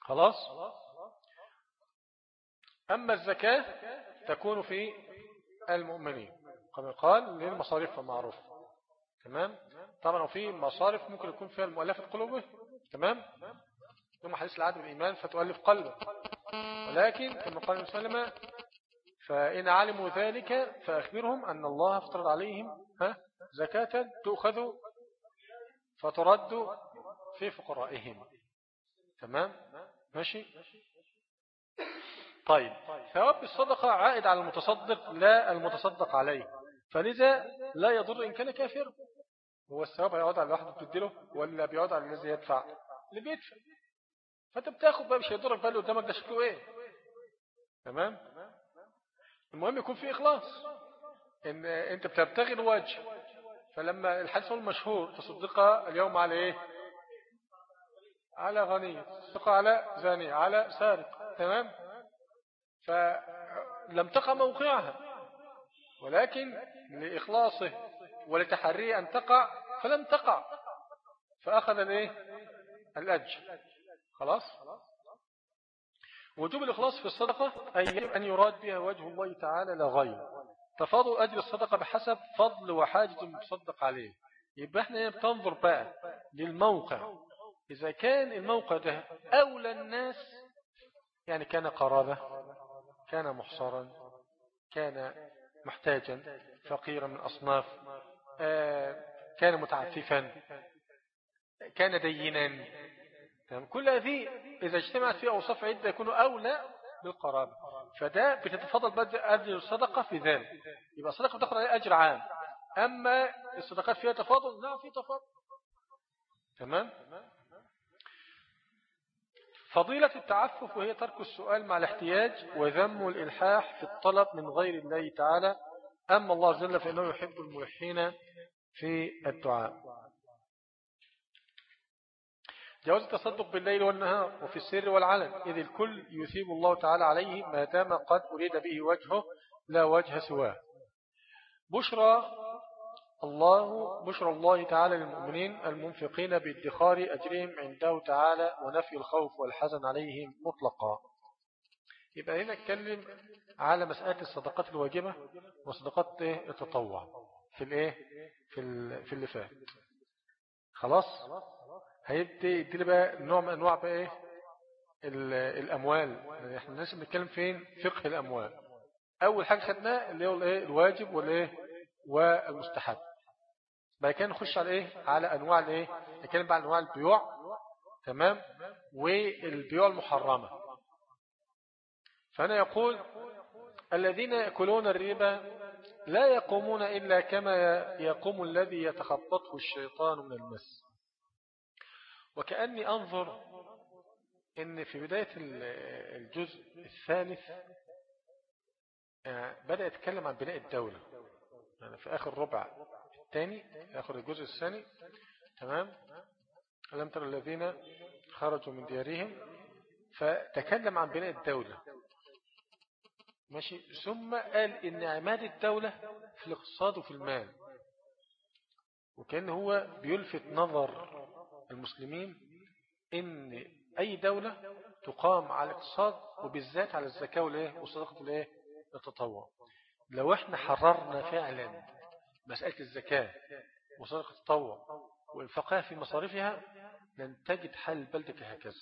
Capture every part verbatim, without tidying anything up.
خلاص. أما الزكاة تكون في المؤمنين كما قال للمصاريف المعروفة. تمام. طبعا وفي مصارف ممكن يكون فيها المؤلفة قلوبه. تمام. ثم حديث العهد بالإيمان فتؤلف قلبه، ولكن كما قال المسلمة فإن علموا ذلك فأخبرهم أن الله افترض عليهم ها زكاة تؤخذ فترد في فقرائهم. تمام ماشي. طيب ثواب الصدقة عائد على المتصدق لا المتصدق عليه، فلذا لا يضر إن كان كافر. هو الثواب هيعود على الواحد بتديله ولا بيعود على الذي يدفع؟ اللي بيدفع. فانت بتاخد بقى، مش هيضرك بقى اللي قدامك ده شكله ايه. تمام. المهم يكون في إخلاص، ان انت بتبتغي الوجه. فلما الحديث المشهور تصدق اليوم على ايه؟ على غني، تصدق على زاني، على سارق. تمام. فلم تقع موقعها، ولكن لإخلاصه ولتحريه أن تقع فلم تقع، فأخذ الايه؟ الأجر. خلاص. وجوب الإخلاص في الصدقة أن يراد بها وجه الله تعالى لا غير. تفاضل أجر الصدقة بحسب فضل وحاجة المتصدق عليه. يبقى احنا بتنظر بقى للموقع، إذا كان الموقع ده أولى الناس، يعني كان قرابة، كان محصرا، كان محتاجا، فقيرا من أصناف، كان متعففا، كان دينا. كل هذه إذا اجتمعت فيها أوصاف عدة يكون أولى بالقرابة، فده بتتفضل بدء أجر الصدقة في ذلك. يبقى الصدقة بتاخد عليها أجر عام. أما الصدقات فيها تفاضل، نعم في تفاضل. تمام. فضيلة التعفف وهي ترك السؤال مع الاحتياج وذم الإلحاح في الطلب من غير الله تعالى. أما الله عز وجل فإنه يحب الملحين في الدعاء. جواز التصدق بالليل والنهار وفي السر والعلن، إذ الكل يثيب الله تعالى عليه ما دام قد أريد به وجهه لا وجه سواه. بشرى الله بشرى الله تعالى للمؤمنين المنفقين بادخار أجرهم عنده تعالى ونفي الخوف والحزن عليهم مطلقا. يبقى هنا نتكلم على مسألة الصدقات الواجبة وصدقات التطوع في الايه في في اللي فات. خلاص. هيبدأ يدي بقى نوع من انواع بقى ايه الاموال. احنا الناس بنتكلم فين؟ فقه الاموال. اول حاجه خدناه اللي هو الايه الواجب والايه والمستحب. بعد كده نخش على ايه على انواع الايه نتكلم بقى عن انواع البيوع. تمام. والبيوع المحرمه. فانا يقول الذين يأكلون الربا لا يقومون إلا كما يقوم الذي يتخبطه الشيطان من المس. وكأني أنظر إن في بداية الجزء الثالث بدأ يتكلم عن بناء الدولة، يعني في آخر ربع الثاني آخر الجزء الثاني. تمام. ألم تر الذين خرجوا من ديارهم، فتكلم عن بناء الدولة. ماشي. ثم قال إن عماد الدولة في الاقتصاد وفي المال، وكان هو بيلفت نظر المسلمين إن أي دولة تقام على الاقتصاد وبالذات على الزكاة والإيه وصدقة الإيه التطوع. لو احنا حررنا فعلا مسألة الزكاة وصدقة التطوع وإنفاقها في مصاريفها لن تجد حل البلد كهكذا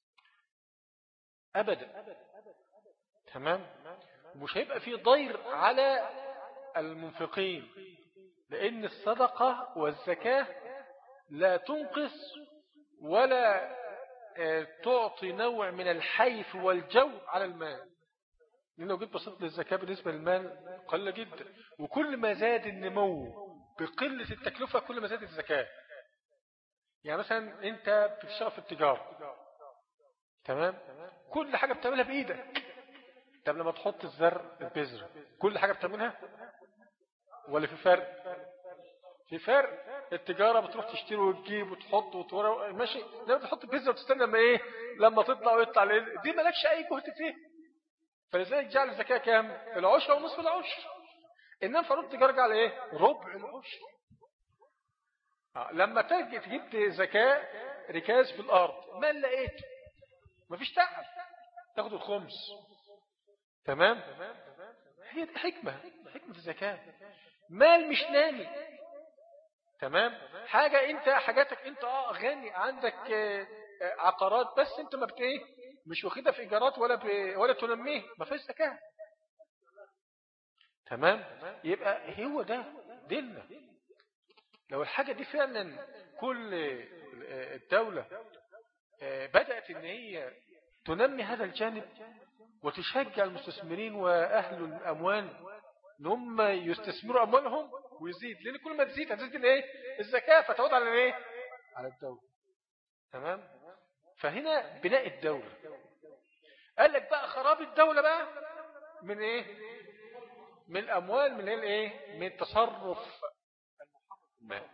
أبدا. تمام. مش هيبقى فيه ضير على المنفقين، لأن الصدقة والزكاة لا تنقص ولا تعطي نوع من الحيف والجو على المال. لأن لو جيت بصيت للزكاة بالنسبة للمال قليلة جدا، وكل ما زاد النمو بقلة التكلفة كل ما زادت الزكاة. يعني مثلا أنت بتشتغل في التجارة، تمام، كل حاجة بتعملها بإيدك. طب لما تحط الزر البذرة كل حاجة بتعملها ولا في فرق؟ في فرق. التجارة بتروح تشتري وتجيب وتحط وتورق ماشي، لما تحط البذرة وتستنى لما ايه لما تطلع ويطلع دي مالكش اي جهد فيه. فلذلك جعل الزكاة كام؟ العشرة ونصف العشر. انما فروض التجارة جعل ايه؟ ربع العشر. لما تجي تجيب زكاة ركاز في الارض ما لقيته مفيش تعب، تاخد الخمس. تمام. هي دي حكمة حكمة الزكاة. مال مش نامي. تمام. حاجة انت حاجاتك انت اه غني، عندك اه عقارات، بس انت ما بتايه مش واخدها في ايجارات ولا ولا تنميه، ما فيش زكاة. تمام. يبقى هو ده ديننا. لو الحاجة دي فعلا كل الدولة بدأت ان هي تنمي هذا الجانب وتشجع المستثمرين واهل الاموال ان هم يستثمروا اموالهم ويزيد، لان كل ما تزيد هتزيد الايه؟ الزكاة، فتعود على الايه؟ على الدولة. تمام. فهنا بناء الدولة. قال لك بقى خراب الدولة بقى من ايه؟ من الاموال، من الايه؟ من تصرف المال.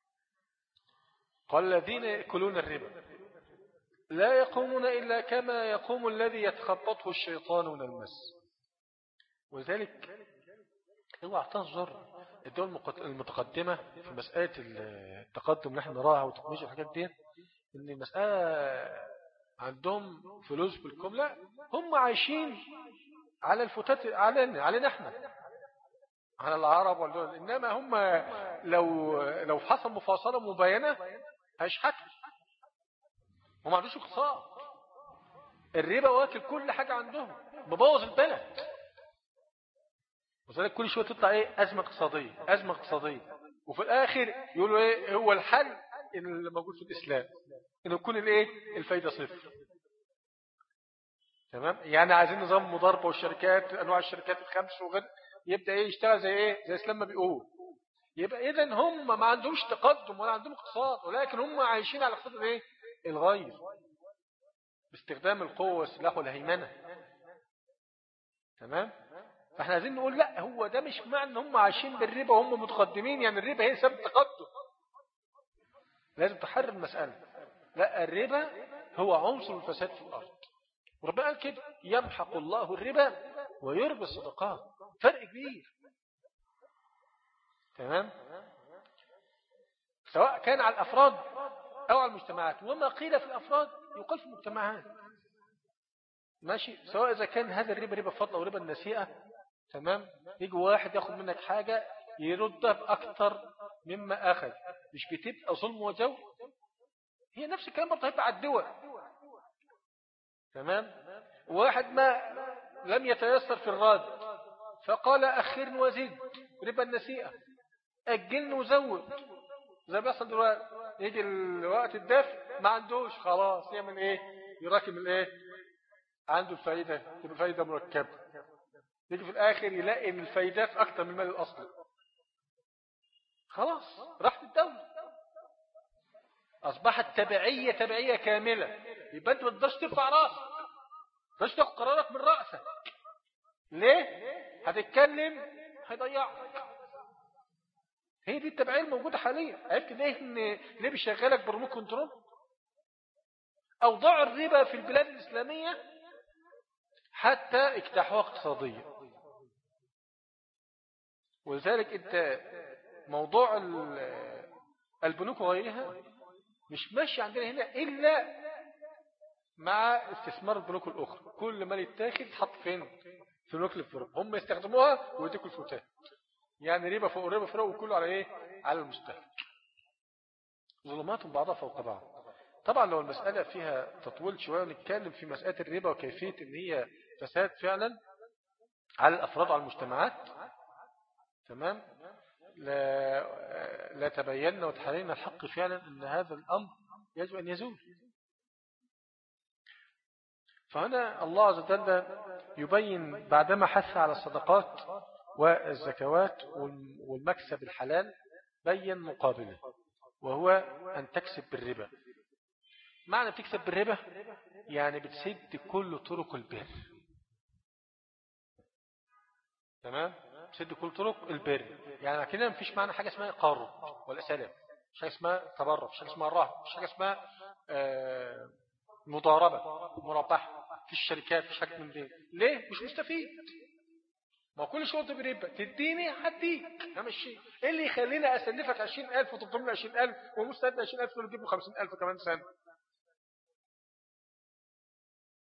قال الذين يأكلون الربا لا يقومون إلا كما يقوم الذي يتخبطه الشيطان من المس. وذلك هو اعتذر الدول المتقدمة في مسألة التقدم اللي احنا نراها وتكنولوجيا الحاجات دي، ان المسألة عندهم فلوس بالكملة، هم عايشين على الفتات علينا علينا احنا، على العرب والدول. انما هم لو لو حصل مفاصلة مبينة هيشحتوا. هم ما عندوش اقتصاد، الربا واكل كل حاجة عندهم، مبوظ البلد. وذلك كل شوية تطلع ايه؟ أزمة اقتصادية أزمة اقتصادية، وفي الآخر يقولوا ايه هو الحل اللي موجود في الإسلام؟ إنه يكون الايه؟ الفايدة صفر. تمام. يعني عايزين نظام مضاربة، والشركات أنواع الشركات الخمس وغير يبدأ ايه يشتغل زي ايه؟ زي الإسلام ما بيقول. يبقى إذن هم ما عندهمش تقدم ولا عندهم اقتصاد، ولكن هم عايشين على اقتصاد ايه؟ الغير، باستخدام القوة والسلاح والهيمنة. تمام. فاحنا عايزين نقول لا، هو ده مش معنى ان هم عايشين بالربا وهم متقدمين يعني الربا هي سبب التقدم. لازم تحرر المسألة. لا، الربا هو عنصر الفساد في الأرض، وربنا قال كده يمحق الله الربا ويربي الصدقات. فرق كبير. تمام. سواء كان على الأفراد أو على المجتمعات، وما قيل في الأفراد يقال في المجتمعات. ماشي. سواء إذا كان هذا الربا ربا فضل أو ربا النسيئة. تمام. يجي واحد ياخد منك حاجة يردها بأكثر مما أخذ، مش بتبقى ظلم وجو؟ هي نفس الكلام برضه هيبقى على الدول. تمام. واحد ما لم يتيسر في الرد فقال أخرن وزد، ربا النسيئة، أجلن وزود. زي بيحصل دلوقتي، يجي الوقت الدفع ما عندوش، خلاص يعمل ايه؟ يراكم الايه؟ عنده الفايدة، تبقى الفايدة مركبة. يجي في الآخر يلاقي ان الفايدات أكتر من المال الأصلي، خلاص راحت الدولة، أصبحت تبعية تبعية كاملة. يبقى أنت ما تقدرش ترفع راسك، ما تقدرش تاخد قرارك من رأسك. ليه؟ هتتكلم هيضيعك. هي دي التبعية الموجودة حاليا. عرفت ليه ان ليه بيشغلك بريموت كنترول؟ أوضاع الربا في البلاد الإسلامية حتى اجتاحوها اقتصاديا. ولذلك انت موضوع البنوك وغيرها مش ماشي عندنا هنا إلا مع استثمار البنوك الأخرى. كل ما يتاخد حط فين؟ في البنوك الفرق، هم يستخدموها ويديكوا الفتات. يعني ربا فوق ربا فوق، وكله على ايه؟ على المستهلك. ظلمات بعضها فوق بعض. طبعا لو المسألة فيها تطويل شوية ونتكلم في مسألة الربا وكيفية ان هي فساد فعلا على الأفراد وعلى المجتمعات. تمام. لا, لا تبيننا وتحرينا الحق فعلا ان هذا الأمر يجب أن يزول. فهنا الله عز وجل يبين بعدما حث على الصدقات والزكوات والمكسب الحلال، بين مقابله، وهو أن تكسب بالربا. معنى تكسب بالربا يعني بتسد كل طرق البر. تمام. بتسد كل طرق البر. يعني كده مفيش معنى حاجة اسمها قرض ولا سلام، مش حاجة اسمها تبرع، مش حاجة اسمها رهن، مش حاجة اسمها آه مضاربة مرابحة في الشركات، مش حاجة من دي. ليه؟ مش مستفيد. ما كل شغل بربا، تديني هديك همشي. ايه اللي يخليني اسلفك عشرين ألف وتضمن عشرين ألف ومستعد عشرين ألف وتجيب له خمسين ألف كمان سنة؟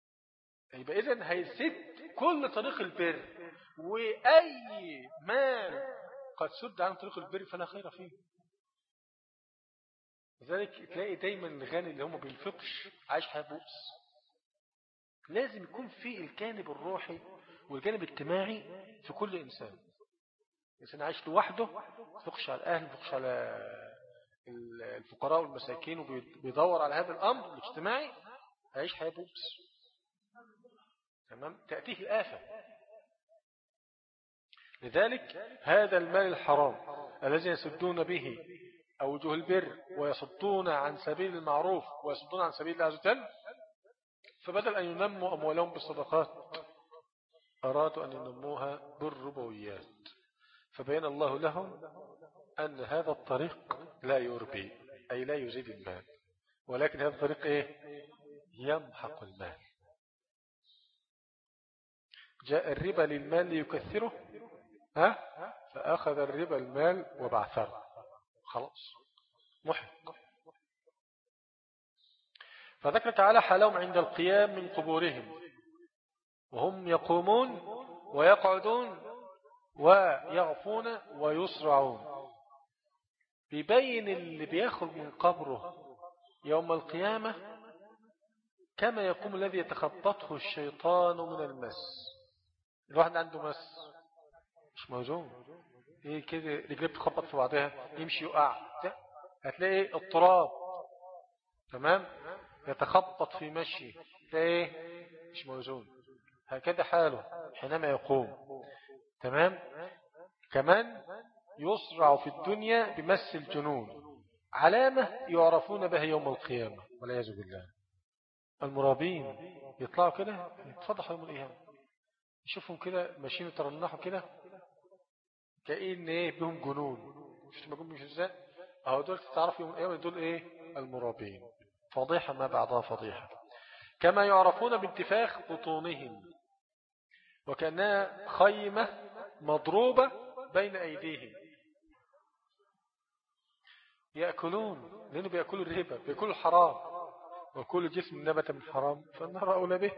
يبقى إذن هيسد كل طريق البر، وأي مال قد سد عن طريق البر فلا خير فيه. لذلك تلاقي دايما الغني اللي هم بينفقش عايش حياة بؤس. لازم يكون في الجانب الروحي والجانب الاجتماعي في كل إنسان. الإنسان عايش لوحده يفقش على الأهل، يفقش على الفقراء والمساكين، وبيدور على هذا الأمر الاجتماعي، هيعيش حياة بؤس. تمام، تأتيه الآفة. لذلك هذا المال الحرام الذي يسدون به أوجه البر ويصدون عن سبيل المعروف ويصدون عن سبيل الله عز وجل، فبدل أن ينموا أموالهم بالصدقات أرادوا أن ينموها بالربويات، فبين الله لهم أن هذا الطريق لا يربي، أي لا يزيد المال، ولكن هذا الطريق إيه؟ يمحق المال. جاء الربا للمال ليكثره، ها؟ فأخذ الربا المال وبعثره، خلاص محق. فذكر تعالى حالهم عند القيام من قبورهم وهم يقومون ويقعدون ويغفون ويسرعون، بيبين اللي بيخرج من قبره يوم القيامة كما يقوم الذي يتخبطه الشيطان من المس. الواحد عنده مس مش موزون، ايه كده رجليه بتخبط في بعضها، يمشي يقع، هتلاقي اضطراب. تمام، يتخبط في مشي، تلاقيه مش موزون. هكذا حاله حينما يقوم. تمام، كمان يسرع في الدنيا بمس الجنون، علامة يعرفون بها يوم القيامة والعياذ بالله. المرابين يطلعوا كده يتفضحوا يوم القيامة، يشوفهم كده ماشيين يترنحوا كده كأن ايه بهم جنون. شفت ما مش ازاي اهو دول تعرفوا يوم القيامة دول ايه؟ المرابين. فضيحة ما بعضها فضيحة. كما يعرفون بانتفاخ بطونهم وكأنها خيمة مضروبة بين أيديهم، يأكلون لأنه بيأكلوا الربا، بيأكلوا الحرام، وكل جسم نبت من حرام فالنار أولى به.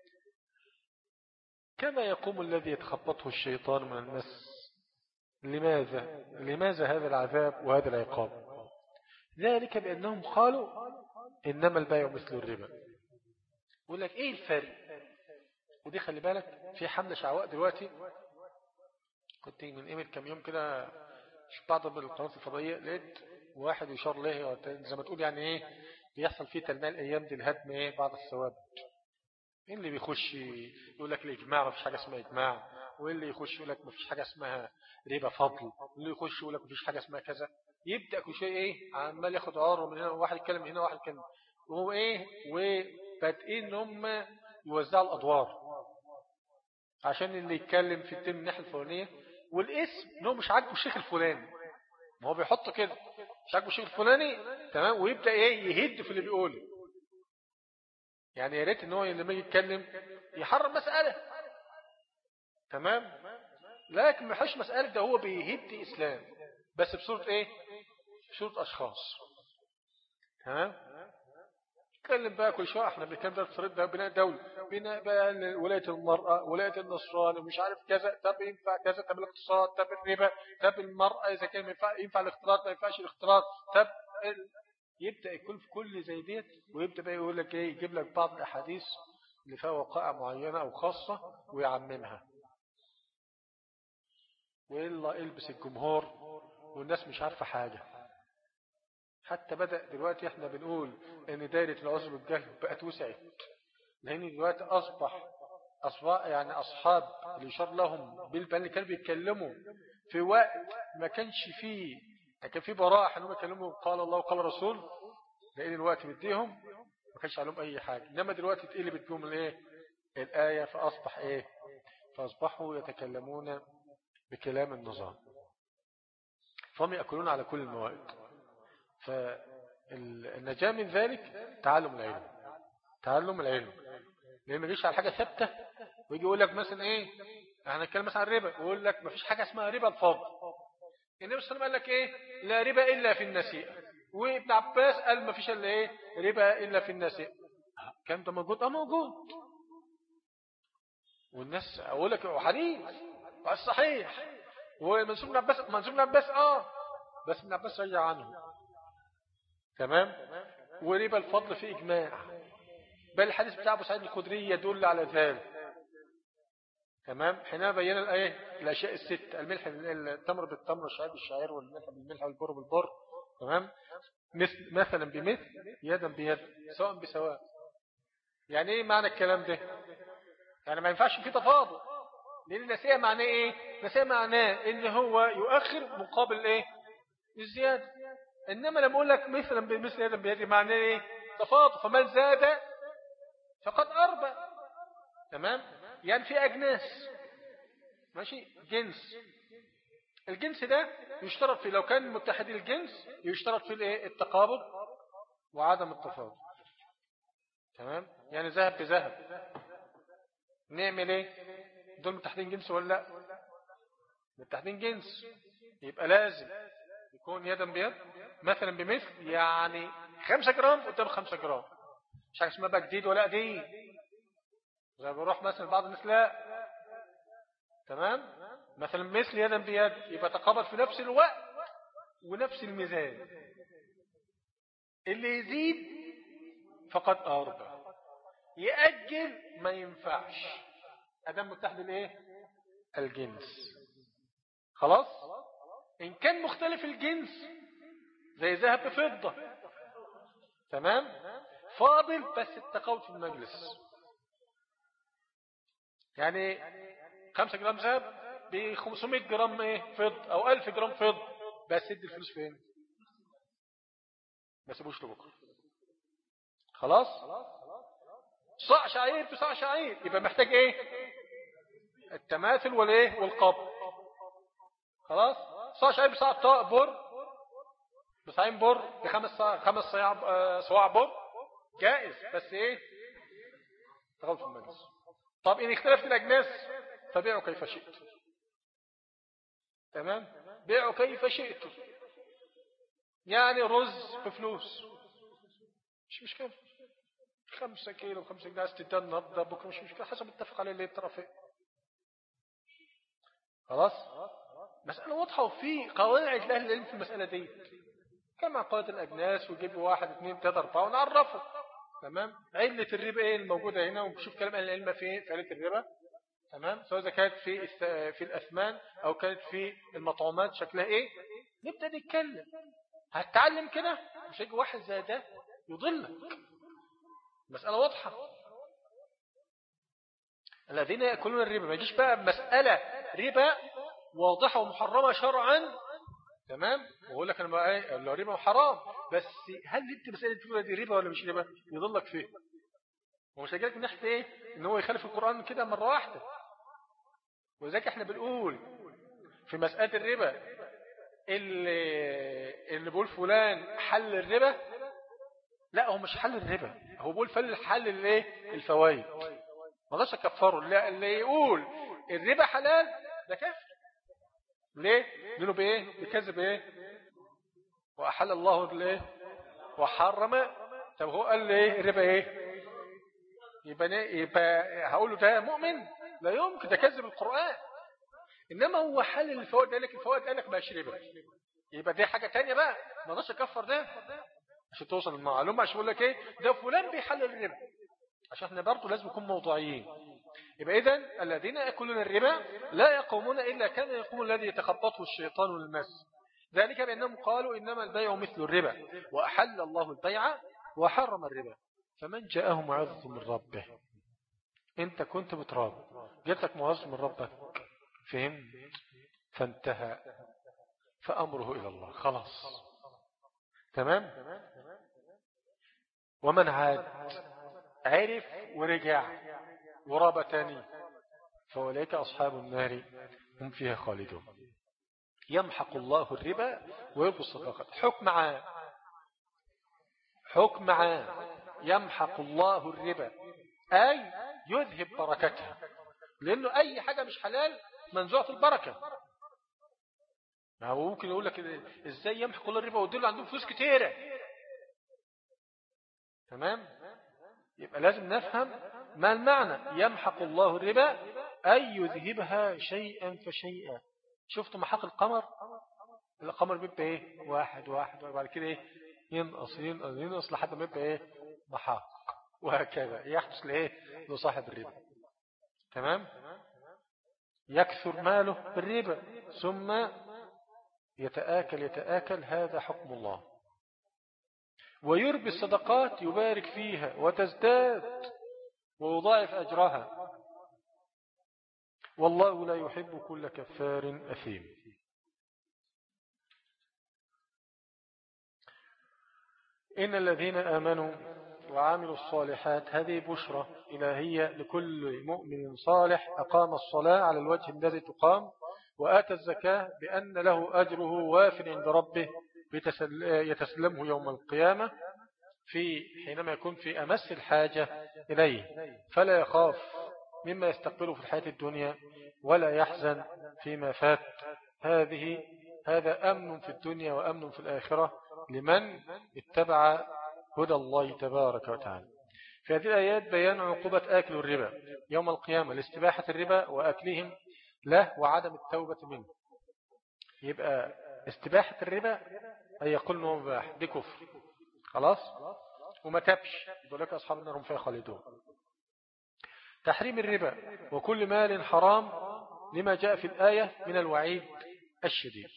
كما يقوم الذي يتخبطه الشيطان من المس. لماذا؟ لماذا هذا العذاب وهذا العقاب؟ ذلك بأنهم قالوا إنما البيع مثل الربا. يقول لك إيه الفرق؟ ودي خلي بالك في حملة شعواء دلوقتي. كنت من قيمة كم يوم كده شفت بعض القنوات الفضائية، لقيت واحد يشار له زي ما تقول يعني ايه بيحصل فيه تلميع الايام دي الهدم ايه بعض الثوابت. ايه اللي بيخش يقول لك الاجماع ما فيش حاجه اسمها اجماع، وايه اللي يخش يقول لك ما فيش حاجه اسمها ربا فضل، واللي يخش يقول لك ما فيش حاجه اسمها كذا. يبدا كل شيء ايه عمال ياخد عار من هنا، واحد يتكلم من هنا واحد يتكلم، وهو ايه وبادئين ان هم يوزعوا الادوار عشان اللي يتكلم في التم الناحيه الفلانيه، والاسم ان هو مش عاجبه الشيخ الفلاني، ما هو بيحط كده مش عاجبه الشيخ الفلاني. تمام، ويبدا ايه يهد في اللي بيقوله. يعني يا ريت ان هو لما يجي يتكلم يحرم مساله. تمام، لكن ما فيش مساله، ده هو بيهد اسلام بس بصوره ايه؟ بصوره اشخاص. تمام، نتكلم بقى كل شويه احنا بنتكلم ده بصوره ده بناء دوله، بناء بقى ولايه المراه، ولايه النصراني، ومش عارف كذا، طب ينفع كذا، طب الاقتصاد، طب الربا، طب المراه اذا كان ينفع ينفع الاختلاط ما ينفعش الاختلاط، طب ال... يبدا يكون في كل زي ديت، ويبدا بقى يقول لك ايه يجيب لك بعض الاحاديث اللي فيها وقائع معينه او خاصه ويعممها، وإلا البس الجمهور والناس مش عارفه حاجه. حتى بدأ دلوقتي احنا بنقول ان دايرة العذر والجهل بقت وسعت، لان دلوقتي اصبح اصبح يعني اصحاب اللي يشار لهم بالبان اللي كانوا بيتكلموا في وقت ما كانش فيه، كان فيه براءة انهم يتكلموا قال الله وقال رسول، لان الوقت بديهم ما كانش عليهم اي حاجة. انما دلوقتي اتقلبت بهم الايه الآية، فاصبح ايه فاصبحوا يتكلمون بكلام النظام، فهم يأكلون على كل الموائد. فالنجاة من ذلك تعلم العلم، تعلم العلم، لأن ما يجيش على حاجة ثابتة ويجي يقول لك مثلا ايه احنا نتكلم مثلا عن الربا ويقول لك ما فيش حاجة اسمها ربا الفضل. النبي صلى الله عليه وسلم قال لك ايه لا ربا إلا في النسيئة، وابن عباس قال ما فيش الا ايه ربا إلا في النسيئة. كان ده موجود اه موجود والناس أقول لك حديث الصحيح ومنسوب بن عباس منسوب بن عباس اه بس ابن عباس رجع عنه. تمام. وربا الفضل في إجماع، بل الحديث بتاع أبو سعيد الخدري يدل على ذلك. تمام. حينما بينا الآية الأشياء الست، الملح التمر بالتمر والشعير بالشعير والملح بالملح والبر بالبر. تمام. مثل مثلا بمثل يدا بيد سواء بسواء. يعني ايه معنى الكلام ده؟ يعني ما ينفعش في تفاضل، لأن النسيئة معناه ايه؟ النسيئة معناه ان هو يؤخر مقابل ايه؟ الزيادة. انما لما اقول لك مثلا بمثل يدا بيد معناه ايه؟ تفاضل، فمن زاد فقد أربى. تمام. يعني في أجناس ماشي جنس، الجنس ده يشترط فيه لو كان متحد الجنس يشترط فيه الايه؟ التقابض وعدم التفاضل. تمام. يعني ذهب بذهب نعمل ايه؟ دول متحدين جنس ولا لا؟ متحدين جنس، يبقى لازم يكون يدا بيد مثلا بمثل، يعني خمسة جرام قدام خمسة جرام، مش حاجه اسمها بقى جديد ولا قديم زي بروح مثلا بعض الناس لا. تمام. مثلا مثل يدا بيد يبقى تقابض في نفس الوقت ونفس الميزان، اللي يزيد فقد أربى، يأجل ما ينفعش أدام متحد الايه؟ الجنس. خلاص. إن كان مختلف الجنس زي ذهب بفضة، تمام، فاضل بس التقاوت في المجلس. يعني خمسة جرام ذهب ب خمسمائة جرام ايه فضة او ألف جرام فضة، بس ادي الفلوس فين؟ ما سيبوش لبكره. خلاص. صاع شعير بصاع شعير يبقى محتاج ايه؟ التماثل والايه؟ والقبض. خلاص. صاع شعير بصاع بر بصاعين بر بخمس صاع خمس صياع صواع بر جائز، بس ايه؟ تغلط في المجلس. طب ان اختلفت الاجناس فبيعوا كيف شئت. تمام. بيعوا كيف شئت، يعني رز بفلوس مش مشكلة، خمسة كيلو خمسة جنيه استدان النهارده بكره مش مشكلة، حسب اتفق عليه اللي الطرفين. خلاص. مسألة واضحة وفي قواعد لأهل العلم في المسألة دي، كما قواعد الأجناس ويجيب واحد اثنين ثلاثة أربعة ونعرفه. تمام. علة الربا ايه الموجودة هنا، ونشوف كلام أهل العلم في في علة الربا. تمام. سواء إذا كانت في في الأثمان أو كانت في المطعومات شكلها ايه، نبدأ نتكلم. هتتعلم كده، مش هيجي واحد زي ده يضلك. مسألة واضحة. الذين يأكلون الربا، ما يجيش بقى مسألة ربا واضحة ومحرمة شرعا. تمام. ويقول لك انا بقى ايه الربا حرام، بس هل انت مسألة تقول دي ربا ولا مش ربا؟ يضلك فيه، ومش هيجيلك من ناحية ايه ان هو يخالف القرآن كده مرة واحدة. وذلك احنا بنقول في مسألة الربا اللي اللي بيقول فلان حل الربا، لا هو مش حل الربا، هو بيقول فل حل الايه؟ الفوائد. ما قدرش اكفره. لا، اللي يقول الربا حلال ده كافر. ليه؟ لانه بايه؟ بكذب ايه؟ واحل الله الايه؟ وحرم. طب هو قال لي ايه الربا ايه؟ يبقى يبقى هقول له ده مؤمن؟ لا يمكن، ده كذب القرآن. انما هو حل الفوائد، قال لك الفوائد قال لك ماشي ربا، يبقى دي حاجه ثانيه بقى، ما قدرش اكفر ده عشان توصل المعلومه. عشان اقول لك ايه ده فلان بيحلل الربا، عشان احنا برضه لازم نكون موضوعيين. يبقى إذن الذين يأكلون الربا لا يقومون إلا كما يقوم الذي يتخبطه الشيطان والمس، ذلك بأنهم قالوا إنما البيع مثل الربا وأحل الله البيع وحرم الربا. فمن جاءه موعظة من ربه، أنت كنت بتراب جاتك موعظة من ربك، فهم فانتهى فأمره إلى الله، خلاص. تمام. ومن عاد عرف ورجع وراب تاني فأولئك أصحاب النار هم فيها خالدون. يمحق الله الربا ويربي الصدقات. حكم عام، حكم عام. يمحق الله الربا أي يذهب بركتها، لأنه أي حاجة مش حلال منزوعة البركة. ما هو ممكن يقول لك إزاي يمحق الله الربا ويدل عندهم فلوس كتيرة. تمام. يبقى لازم نفهم ما المعنى يمحق الله الربا أي يذهبها شيئا فشيئا. شفتوا محاق القمر؟ القمر بيبقى إيه؟ واحد واحد وبعد كده إيه؟ ينقص ينقص ينقص لحد ما يبقى إيه؟ محاق، وهكذا يحدث لإيه؟ لصاحب الربا. تمام؟ يكثر ماله بالربا ثم يتآكل يتآكل. هذا حكم الله. ويربي الصدقات يبارك فيها وتزداد ويضاعف أجرها، والله لا يحب كل كفار أثيم. إن الذين آمنوا وعملوا الصالحات هذه بشرى إلهية لكل مؤمن صالح أقام الصلاة على الوجه الذي تقام وآتى الزكاة بأن له أجره واف عند ربه يتسلمه يوم القيامة في حينما يكون في أمس الحاجة إليه، فلا يخاف مما يستقبله في الحياة الدنيا ولا يحزن فيما فات. هذه هذا أمن في الدنيا وأمن في الآخرة لمن اتبع هدى الله تبارك وتعالى. في هذه الآيات بيان عقوبة آكل الربا يوم القيامة لاستباحة الربا وأكلهم له وعدم التوبة منه. يبقى استباحة الربا أي يقول أنه مباح بكفر خلاص وما تبش، يقول لك أصحاب النار هم فيها خالدون. تحريم الربا وكل مال حرام لما جاء في الآية من الوعيد الشديد.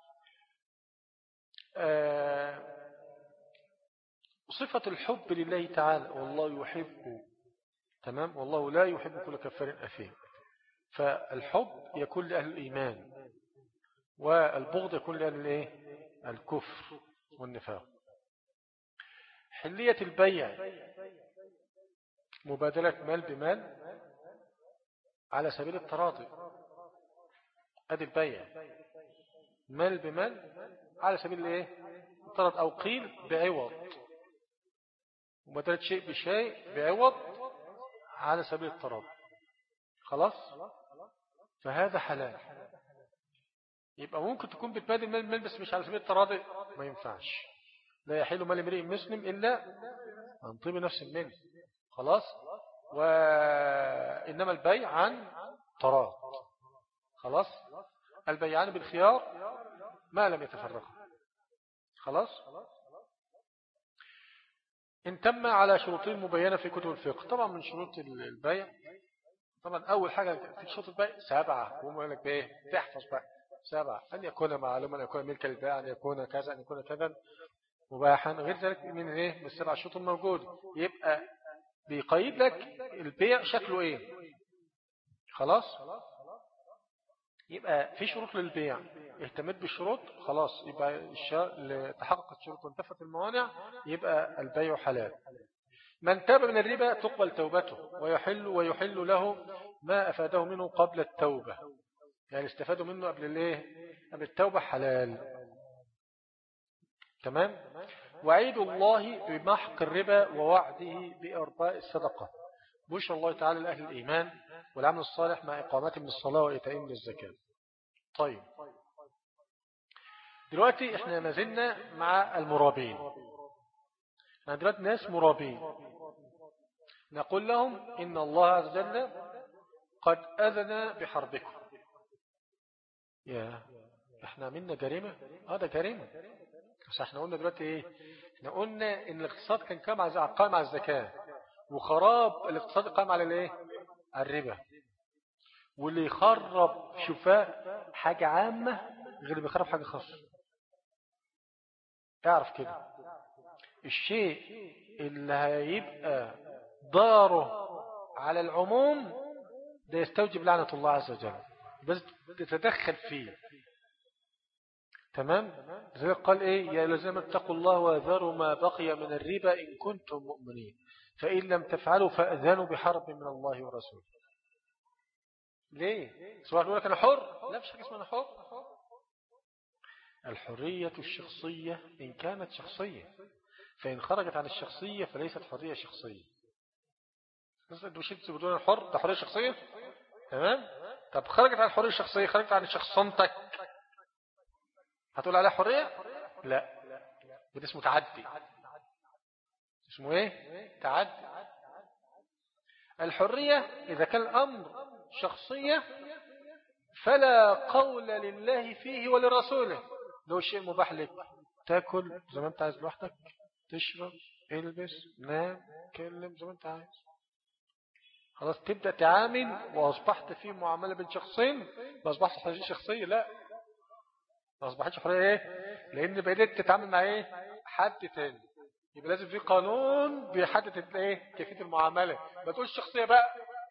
آه صفة الحب لله تعالى والله يحب. تمام. والله لا يحب كل كفار أثيم. فالحب يكون لأهل الإيمان والبغض يكون لأهل الإيه؟ الكفر والنفاق. حلية البيع مبادلة مال بمال على سبيل التراضي. أدي البيع مال بمال على سبيل الايه التراضي، أو قيل بعوض، مبادلة شيء بشيء بعوض على سبيل التراضي. خلاص. فهذا حلال. يبقى ممكن تكون بتبادل مال بمال بس مش على سبيل التراضي، ما ينفعش. لا يحل مال امرئ مسلم إلا عن طيب نفس منه. خلاص. وإنما البيع عن تراض. خلاص. البيعان بالخيار ما لم يتفرقا. خلاص. إن تم على شروطين مبينة في كتب الفقه. طبعا من شروط البيع طبعا أول حاجة في شروط البيع سبعة، وهم يقول لك بإيه تحفظ بقى سبعة: أن يكون معلوما، أن يكون ملك البائع، أن يكون كذا، أن يكون كذا مباحا، غير ذلك من إيه من السبع شروط الموجودة. يبقى بيقيد لك البيع شكله إيه. خلاص. يبقى في شروط للبيع، اهتمت بالشروط خلاص، يبقى تحققت الشروط وانتفت الموانع، يبقى البيع حلال. من تاب من الربا تقبل توبته ويحل ويحل له ما أفاده منه قبل التوبة، يعني استفادوا منه قبل الايه قبل التوبة حلال. تمام. وعيد الله بمحق الربا ووعده بإرضاء الصدقة. بشرى الله تعالى لأهل الإيمان والعمل الصالح مع إقامتهم من الصلاة وإيتائهم للزكاة. طيب دلوقتي احنا ما زلنا مع المرابين. احنا دلوقتي ناس مرابين، نقول لهم إن الله عز وجل قد أذن بحربكم. يا احنا عملنا جريمة. اه ده جريمة. بس احنا قلنا دلوقتي ايه؟ احنا قلنا ان الاقتصاد كان قائم على الزكاة، وخراب الاقتصاد قائم على الايه؟ على الربا. واللي يخرب شفاء حاجة عامة غير اللي بيخرب حاجة خاصة. تعرف كده الشيء اللي هيبقى ضاره على العموم ده يستوجب لعنة الله عز وجل، بس تتدخل فيه. تمام. زي قال ايه؟ يا الذين اتقوا الله وذروا ما بقي من الربا إن كنتم مؤمنين فإن لم تفعلوا فأذنوا بحرب من الله ورسوله. ليه؟ سواء يقول لك أنا حر، لا مش حاجة اسمها أنا حر. الحرية الشخصية إن كانت شخصية، فإن خرجت عن الشخصية فليست حرية شخصية. بس أنت مش بتقول أنا حر، ده حرية شخصية. تمام. طب خرجت عن الحرية الشخصية، خرجت عن شخصنتك، هتقول عليها حرية؟ لا، ده اسمه تعدي. اسمه ايه؟ تعدي. الحرية إذا كان الأمر شخصية فلا قول لله فيه ولرسوله. لو شيء مباح لك، تاكل زي ما انت عايز لوحدك، تشرب، البس، نام، كلم زي ما انت عايز. خلاص تبدأ تعامل وأصبحت في معاملة بين شخصين، ما أصبحت حرية شخصية، لا ما أصبحتش حرية. إيه؟ لأن بدأت تتعامل مع إيه؟ حد تاني. يبقى لازم في قانون بيحدد إيه؟ كيفية المعاملة. ما تقولش شخصية بقى.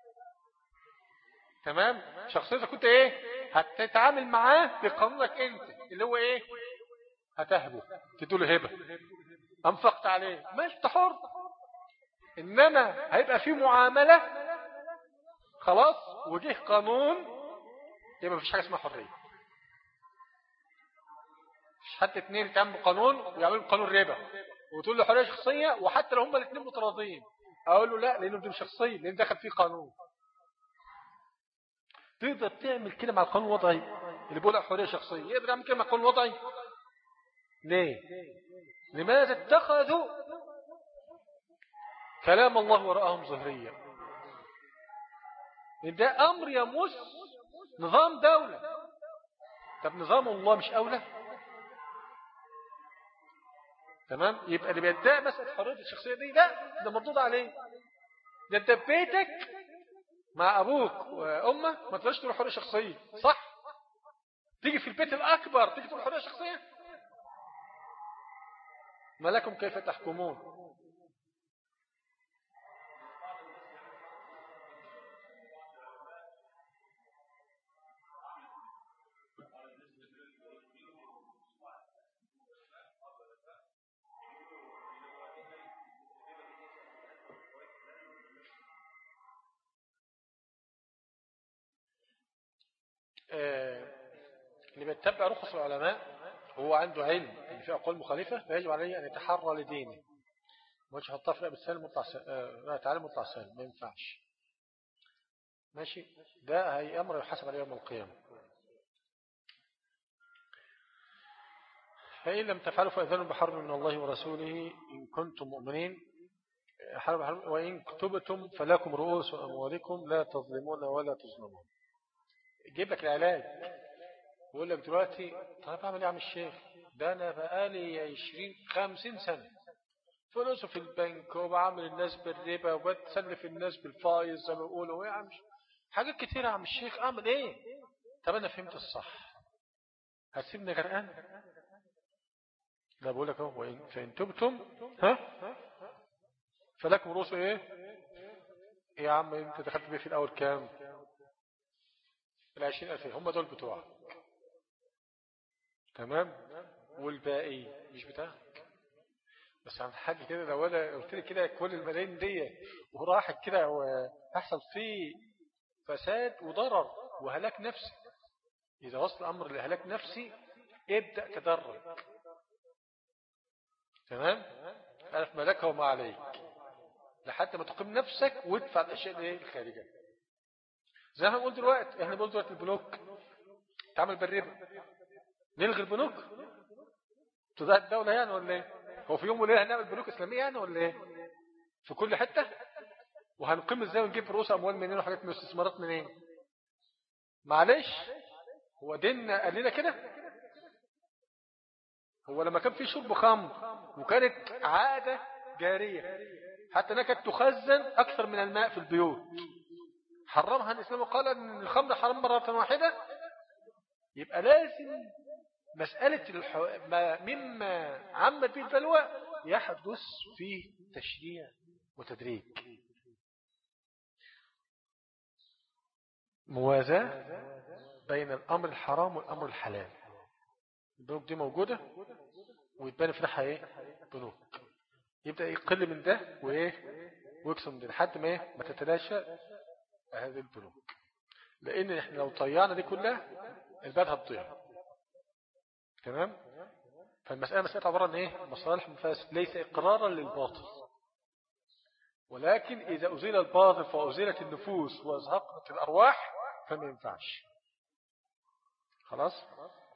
تمام؟ شخصيتك كنت إيه؟ هتتعامل معاه بقانونك أنت اللي هو إيه؟ هتهبه، تدوله هبة، أنفقت عليه، ماشي أنت حر. إنما هيبقى في معاملة خلاص وجه قانون، يبقى مفيش حاجة اسمها حرية. مش حتى اتنين يتعملوا قانون ويعملوا قانون ربا وتقول له حرية شخصية، وحتى لو هم الاثنين متراضيين اقول له لا، لانه ده مش شخصية، لان دخل فيه قانون. تقدر تعمل كده مع القانون الوضعي اللي بيقول حرية شخصية؟ يقدر يعمل كده مع القانون الوضعي؟ ليه؟ لماذا اتخذوا كلام الله وراءهم ظهريا؟ ده امر يمس نظام دولة. طب نظام الله مش اولى؟ تمام. يبقى اللي بيدعي مسألة حرية الشخصية دي لا، ده مردود عليه. ده انت في بيتك مع ابوك وامك ما تقدرش تقول حرية شخصية، صح؟ تيجي في البيت الاكبر تيجي تقول حرية شخصية؟ ما لكم كيف تحكمون؟ اللي بيتبع رخص العلماء هو عنده علم ان في اقوال مخالفه، فيجب عليه ان يتحرى لدينه. مش يحطها في رقبه سالم مطلع سالم، لا تعالى مطلع سالم، ما ينفعش. ماشي، ده هي امر يحاسب عليه يوم القيامه. فان لم تفعلوا فاذنوا بحرب من الله ورسوله ان كنتم مؤمنين. حرب حرب وان تبتم فلكم رؤوس اموالكم لا تظلمون ولا تظلمون. يجيب لك العلاج ويقول لك دلوقتي طيب اعمل ايه يا عم الشيخ؟ ده انا بقالي عشرين خمسين سنه فلوسه في البنك وبعمل الناس بالربا وبتسلف الناس بالفايز زي ما بيقولوا، يا عم حاجات كتيره يا عم الشيخ، اعمل ايه؟ طب انا فهمت الصح، هتسيبني غرقان؟ لا بقول لك اهو، وان فان تبتم ها فلكم رؤوس ايه؟ يا عم انت دخلت بيه في الاول كام؟ العشرين ألف هم دول بتوعك، تمام؟ والباقي مش بتاعك. بس عن حاجة كده، لو انا قلت لي كده كل الملايين دي وراحت كده وهيحصل فيه فساد وضرر وهلاك نفسي. إذا وصل الأمر لهلاك نفسي ابدأ تدرج، تمام؟ ألف ملكه وما عليك لحد ما تقيم نفسك وادفع الأشياء اللي الخارجة. زي ما بقول دلوقتي، احنا بقول دلوقتي البنوك تعمل بالربا، نلغي البنوك؟ تضيع الدولة يعني ولا ايه؟ هو في يوم وليلة هنعمل بنوك إسلامية يعني ولا ايه؟ في كل حتة؟ وهنقيم ازاي ونجيب رؤوس أموال منين وحاجات من استثمارات منين؟ معلش، هو ديننا قال لنا كده؟ هو لما كان في شرب خمر وكانت عادة جارية حتى انها كانت تخزن أكثر من الماء في البيوت، حرمها الإسلام وقال أن الخمر حرام مرة واحدة. يبقى لازم مسألة الح... ما مما عمت به البلوى يحدث فيه تشريع وتدريج، موازاة بين الأمر الحرام والأمر الحلال. البنوك دي موجودة ويتبني في ايه؟ بنوك. يبدأ يقل من ده وايه ويكسر من ده لحد ما ايه ما تتلاشى هذه البنوك. لان احنا لو طيعنا دي كلها البلد هتضيع، تمام؟ فالمسألة مسألة عبارة عن ايه؟ مصالح مفاسد، ليس اقرارا للباطل، ولكن اذا ازيل الباطل فازيلت النفوس وازهقت الارواح فما ينفعش. خلاص؟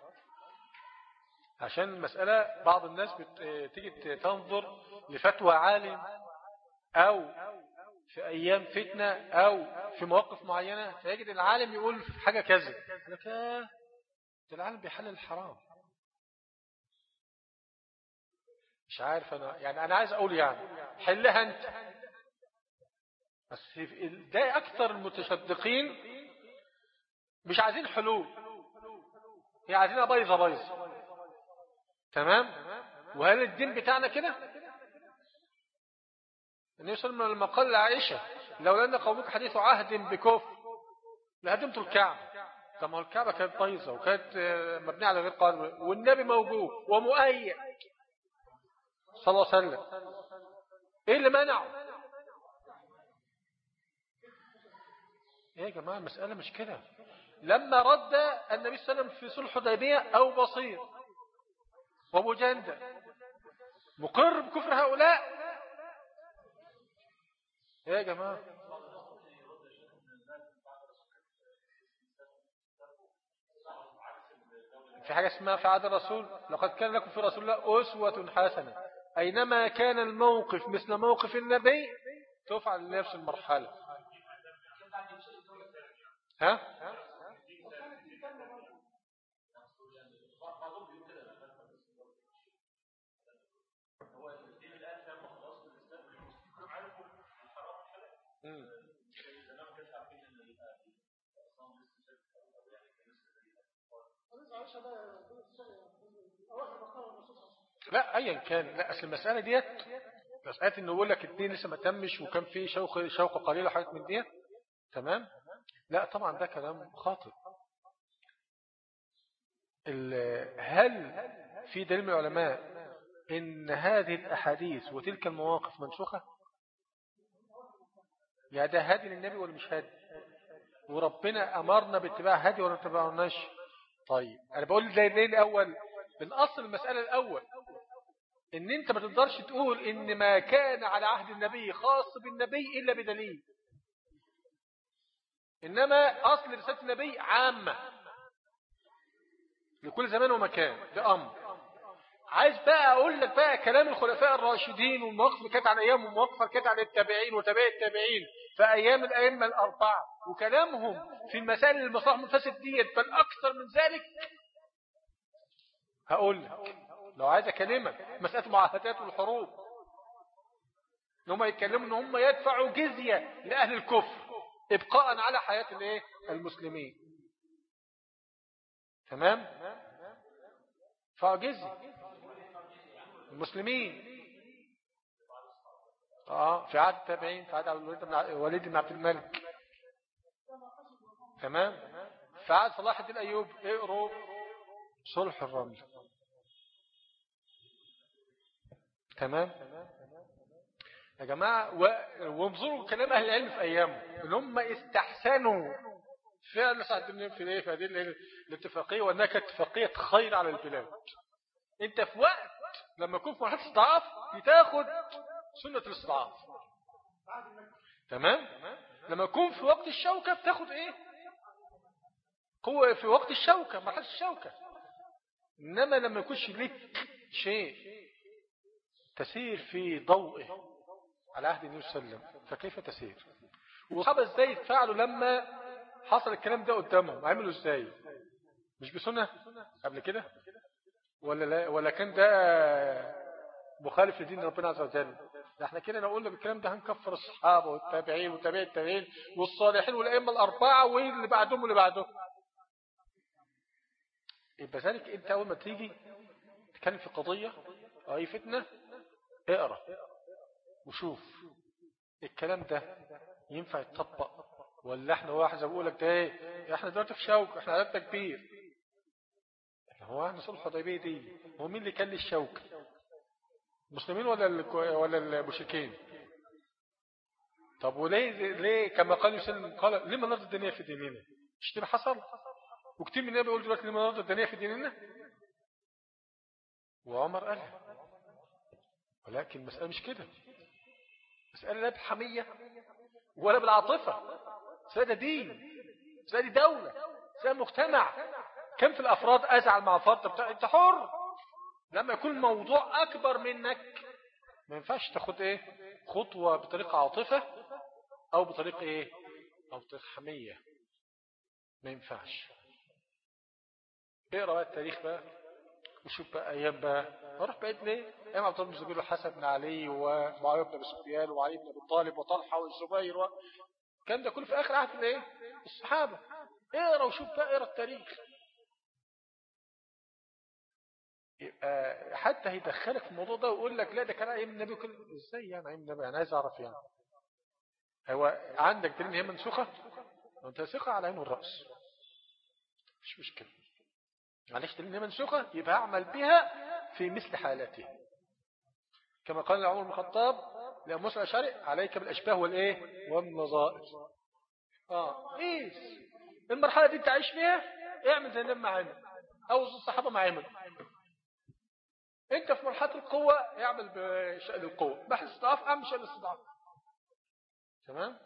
عشان المسألة بعض الناس بتيجي تنظر لفتوى عالم أو في أيام فتنة أو في مواقف معينة، فيجد العالم يقول حاجة كذا، لك ده العالم بيحلل الحرام. مش عارف أنا، يعني أنا عايز أقول يعني حلها أنت. بس ده أكثر المتشدقين مش عايزين حلول، هي عايزينها بايظة بايظة. تمام. وهل الدين بتاعنا كده؟ النبي صلى الله عليه وسلم لما قال لعائشة لولا أن قومك حديث عهد بكفر لهدمت الكعبة. طب ما الكعبة كانت بايظة وكانت مبنية على غير قانون والنبي موجود ومؤيد صلى الله عليه وسلم، ايه اللي منعه؟ ايه يا جماعة المسألة مش كده. لما رد النبي صلى الله عليه وسلم في صلح الحديبية أو بصير ومجندة مقر بكفر هؤلاء. ايه يا جماعة، في حاجة اسمها في عهد الرسول لقد كان لكم في رسول الله أسوة حسنة، أينما كان الموقف مثل موقف النبي تفعل نفس المرحلة. ها؟ لا أيا كان، لا أصل المسألة ديت مسألة إنه يقول لك اتنين لسه ما تمش وكان في شوق شوق قليلة حاجات من ديت. تمام. لا طبعا ده كلام خاطئ. هل في دليل من العلماء إن هذه الأحاديث وتلك المواقف منسوخة؟ يعني ده هادي للنبي ولا مش هادي؟ وربنا أمرنا باتباع هادي ولا اتباعناش؟ طيب أنا بقول زي الدليل الأول من أصل المسألة الأول إن أنت ما تقدرش تقول إن ما كان على عهد النبي خاص بالنبي إلا بدليل، إنما أصل رسالة النبي عامة لكل زمان ومكان. ده أمر. عايز بقى أقول لك بقى كلام الخلفاء الراشدين والمواقف اللي كانت على أيامهم والمواقف اللي كانت على التابعين وتابعي التابعين في أيام الأئمة الأربعة وكلامهم في المسائل المصالح المفاسد ديت بل أكثر من ذلك. هقول لك لو عايز أكلمك مسألة المعاهدات والحروب إن هم يتكلموا إن هم يدفعوا جزية لأهل الكفر إبقاء على حياة الإيه؟ المسلمين. تمام. فجزية المسلمين اه في عهد التابعين في عهد الوليد بن عبد الملك. تمام. في عهد صلاح الدين الايوب اقروا صلح الرمل. تمام يا جماعه. وانظروا كلام اهل العلم في ايامه ان هم استحسنوا فعل صلاح الدين في ايه في هذه الاتفاقيه وانها كانت اتفاقيه خير على البلاد. انت في وقت لما يكون في مرحله استضعاف بتاخد سنه الاستضعاف. تمام. لما يكون في وقت الشوكه بتاخد ايه قوه في وقت الشوكه مرحله الشوكه. انما لما يكونش لك شيء تسير في ضوئه على عهد النبي صلى الله عليه وسلم فكيف تسير؟ والصحابه ازاي فعلوا لما حصل الكلام ده قدامهم؟ عملوا ازاي؟ مش بسنه قبل كده ولا لا؟ ولا كان ده مخالف لدين ربنا عز وجل؟ ده احنا كده لو قلنا بالكلام ده هنكفر الصحابه والتابعين وتابعي التابعين والصالحين والائمه الاربعه واللي بعدهم واللي بعدهم. يبقى ذلك انت اول ما تيجي تتكلم في قضيه او اي فتنه اقرا وشوف الكلام ده ينفع يتطبق ولا احنا واحد بقول لك ده ايه احنا دلوقتي في شوك احنا عددنا كبير. هو احنا صلح الحديبيه دي هو مين اللي كان للشوك؟ المسلمين ولا ولا المشركين؟ طب وليه ليه كما قال يسلم قال لما نرضى الدنيا في ديننا؟ مش كده حصل؟ وكتير مننا بيقول دلوقتي لما نرضى الدنيا في ديننا وعمر قالها. ولكن المسألة مش كده. مسألة لا بحمية ولا بالعاطفة. مسألة دين، مسألة دولة، مسألة مجتمع. كم في الأفراد أزعل مع فرد؟ أنت حر. لما يكون الموضوع أكبر منك ما ينفعش تاخد إيه خطوة بطريقة عاطفة أو بطريق إيه أو بطريق حمية، ما ينفعش. اقرأ بقى التاريخ بقى وشوف بقى أيام بقى، أروح بعيد ليه؟ أيام عبد الله بن الزبير والحسن بن علي ومعاوية بن أبي سفيان وعلي بن أبي طالب وطلحة والزبير و... كان ده كله في آخر عهد الإيه؟ الصحابة. اقرأ وشوف بقى، اقرأ التاريخ. يبقى حتى هيدخلك في الموضوع ده ويقول لك لا ده كان أيام النبي كله. إزاي يعني أيام النبي؟ أنا عايز أعرف يعني. هو عندك دليل إن هي منسوخة؟ وأنت ثقة على عين والرأس، مش مشكلة. معلش دليل إن هي منسوخة يبقى أعمل بها في مثل حالته، كما قال عمر بن الخطاب لأبو موسى الأشعري عليك بالأشباه والإيه والنظائر. آه إيه المرحلة دي أنت عايش فيها، اعمل زي النبي معانا أو الصحابة ما عملوا. أنت في مرحلة القوة اعمل بشأن القوة، بحث الاستضعاف اعمل بشأن الاستضعاف. تمام.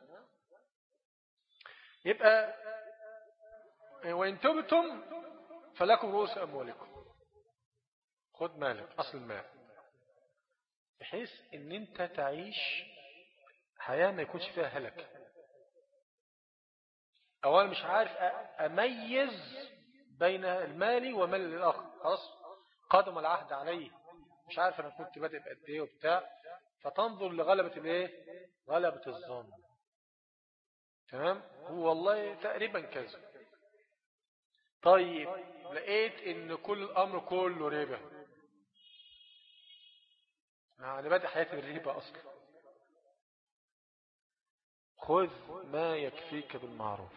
يبقى وإن تبتم فلكم رؤوس أموالكم، خد مالك أصل المال، بحيث ان انت تعيش حياة ما يكونش فيها هلك. اولا مش عارف اميز بين المال ومال الاخر، خلاص قدم العهد عليه، مش عارف انا كنت بادئ بقد ايه وبتاع، فتنظر لغلبة الايه غلبة الظن. تمام. هو والله تقريبا كذا. طيب لقيت ان كل الامر كله ربا، انا بادئ حياتي بالربا اصلا. خذ ما يكفيك بالمعروف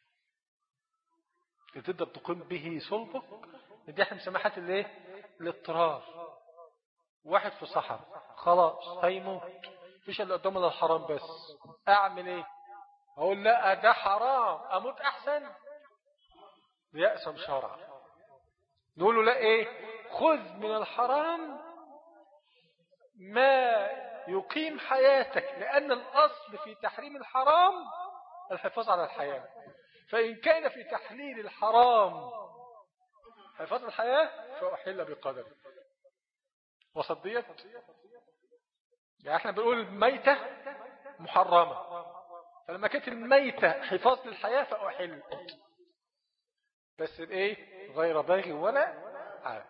تقدر تقوم به صلبك. دي احنا مسمحات الايه الاضطرار. واحد في صحر خلاص هيموت، فيش اللي قدامه الا الحرام، بس اعمل ايه؟ اقول لا ده حرام اموت احسن؟ يأسم شرعا. نقول له لا، ايه؟ خذ من الحرام ما يقيم حياتك، لأن الأصل في تحريم الحرام الحفاظ على الحياة. فإن كان في تحليل الحرام حفاظ الحياة فأحل بقدر. وصديت يعني احنا بنقول الميتة محرمة، فلما كانت الميتة حفاظ للحياة فأحل، بس الايه غير باغي ولا عاد.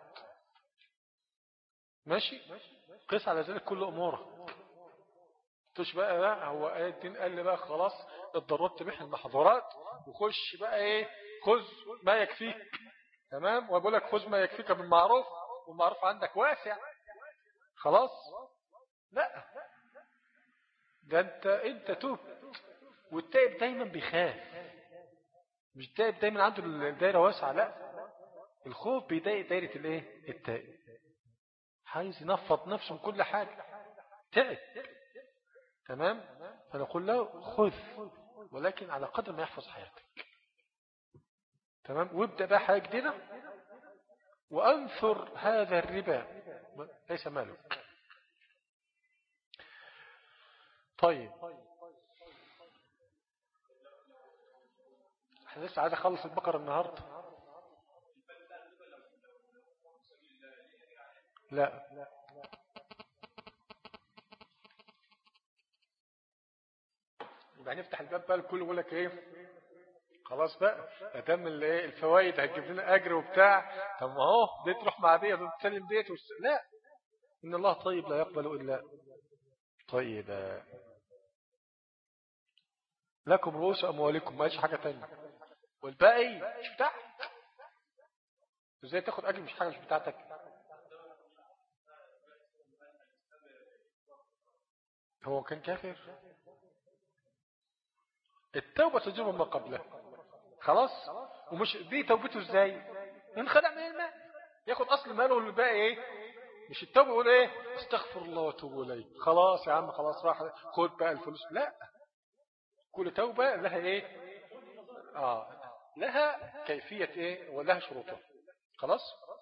ماشي. قس على ذلك كل أموره. تش بقى بقى هو آية الدين قال لي بقى خلاص الضرورات تبيح المحظورات، وخش بقى ايه خذ ما يكفيك. تمام. وبقول لك خذ ما يكفيك بالمعروف، والمعروف عندك واسع خلاص. لا ده انت انت توب. والتائب دايما بيخاف، مش التائب دايما عنده الدائرة واسعة، لا الخوف بيضايق دائرة الايه التائب، عايز ينفض نفسه من كل حاجة، تعب. تمام. فنقول له خذ ولكن على قدر ما يحفظ حياتك. تمام. وابدأ بقى حياة جديدة، وأنثر هذا الربا ليس مالك. طيب احنا لسه عايز اخلص البقرة النهاردة. لا يبقى هنفتح الباب بقى الكل يقول لك ايه خلاص بقى ادام الايه الفوائد هتجيب لنا اجر وبتاع، طب ما هو دي تروح مع دي وتسلم ديت وس... لا، ان الله طيب لا يقبل الا طيب. لكم رؤوس اموالكم، ما قالش حاجه ثانيه، والباقي مش بتاعك. ازاي تاخد اجر مش حاجه مش بتاعتك؟ هو كان كافر، التوبه تجب ما قبلها خلاص. ومش دي توبته ازاي؟ ينخدع من المال، ياخد اصل ماله والباقي ايه؟ مش التوبه يقول ايه استغفر الله واتوب اليه خلاص يا عم خلاص راح خد بقى الفلوس، لا كل توبه لها ايه اه لها كيفيه ايه ولها شروطها خلاص.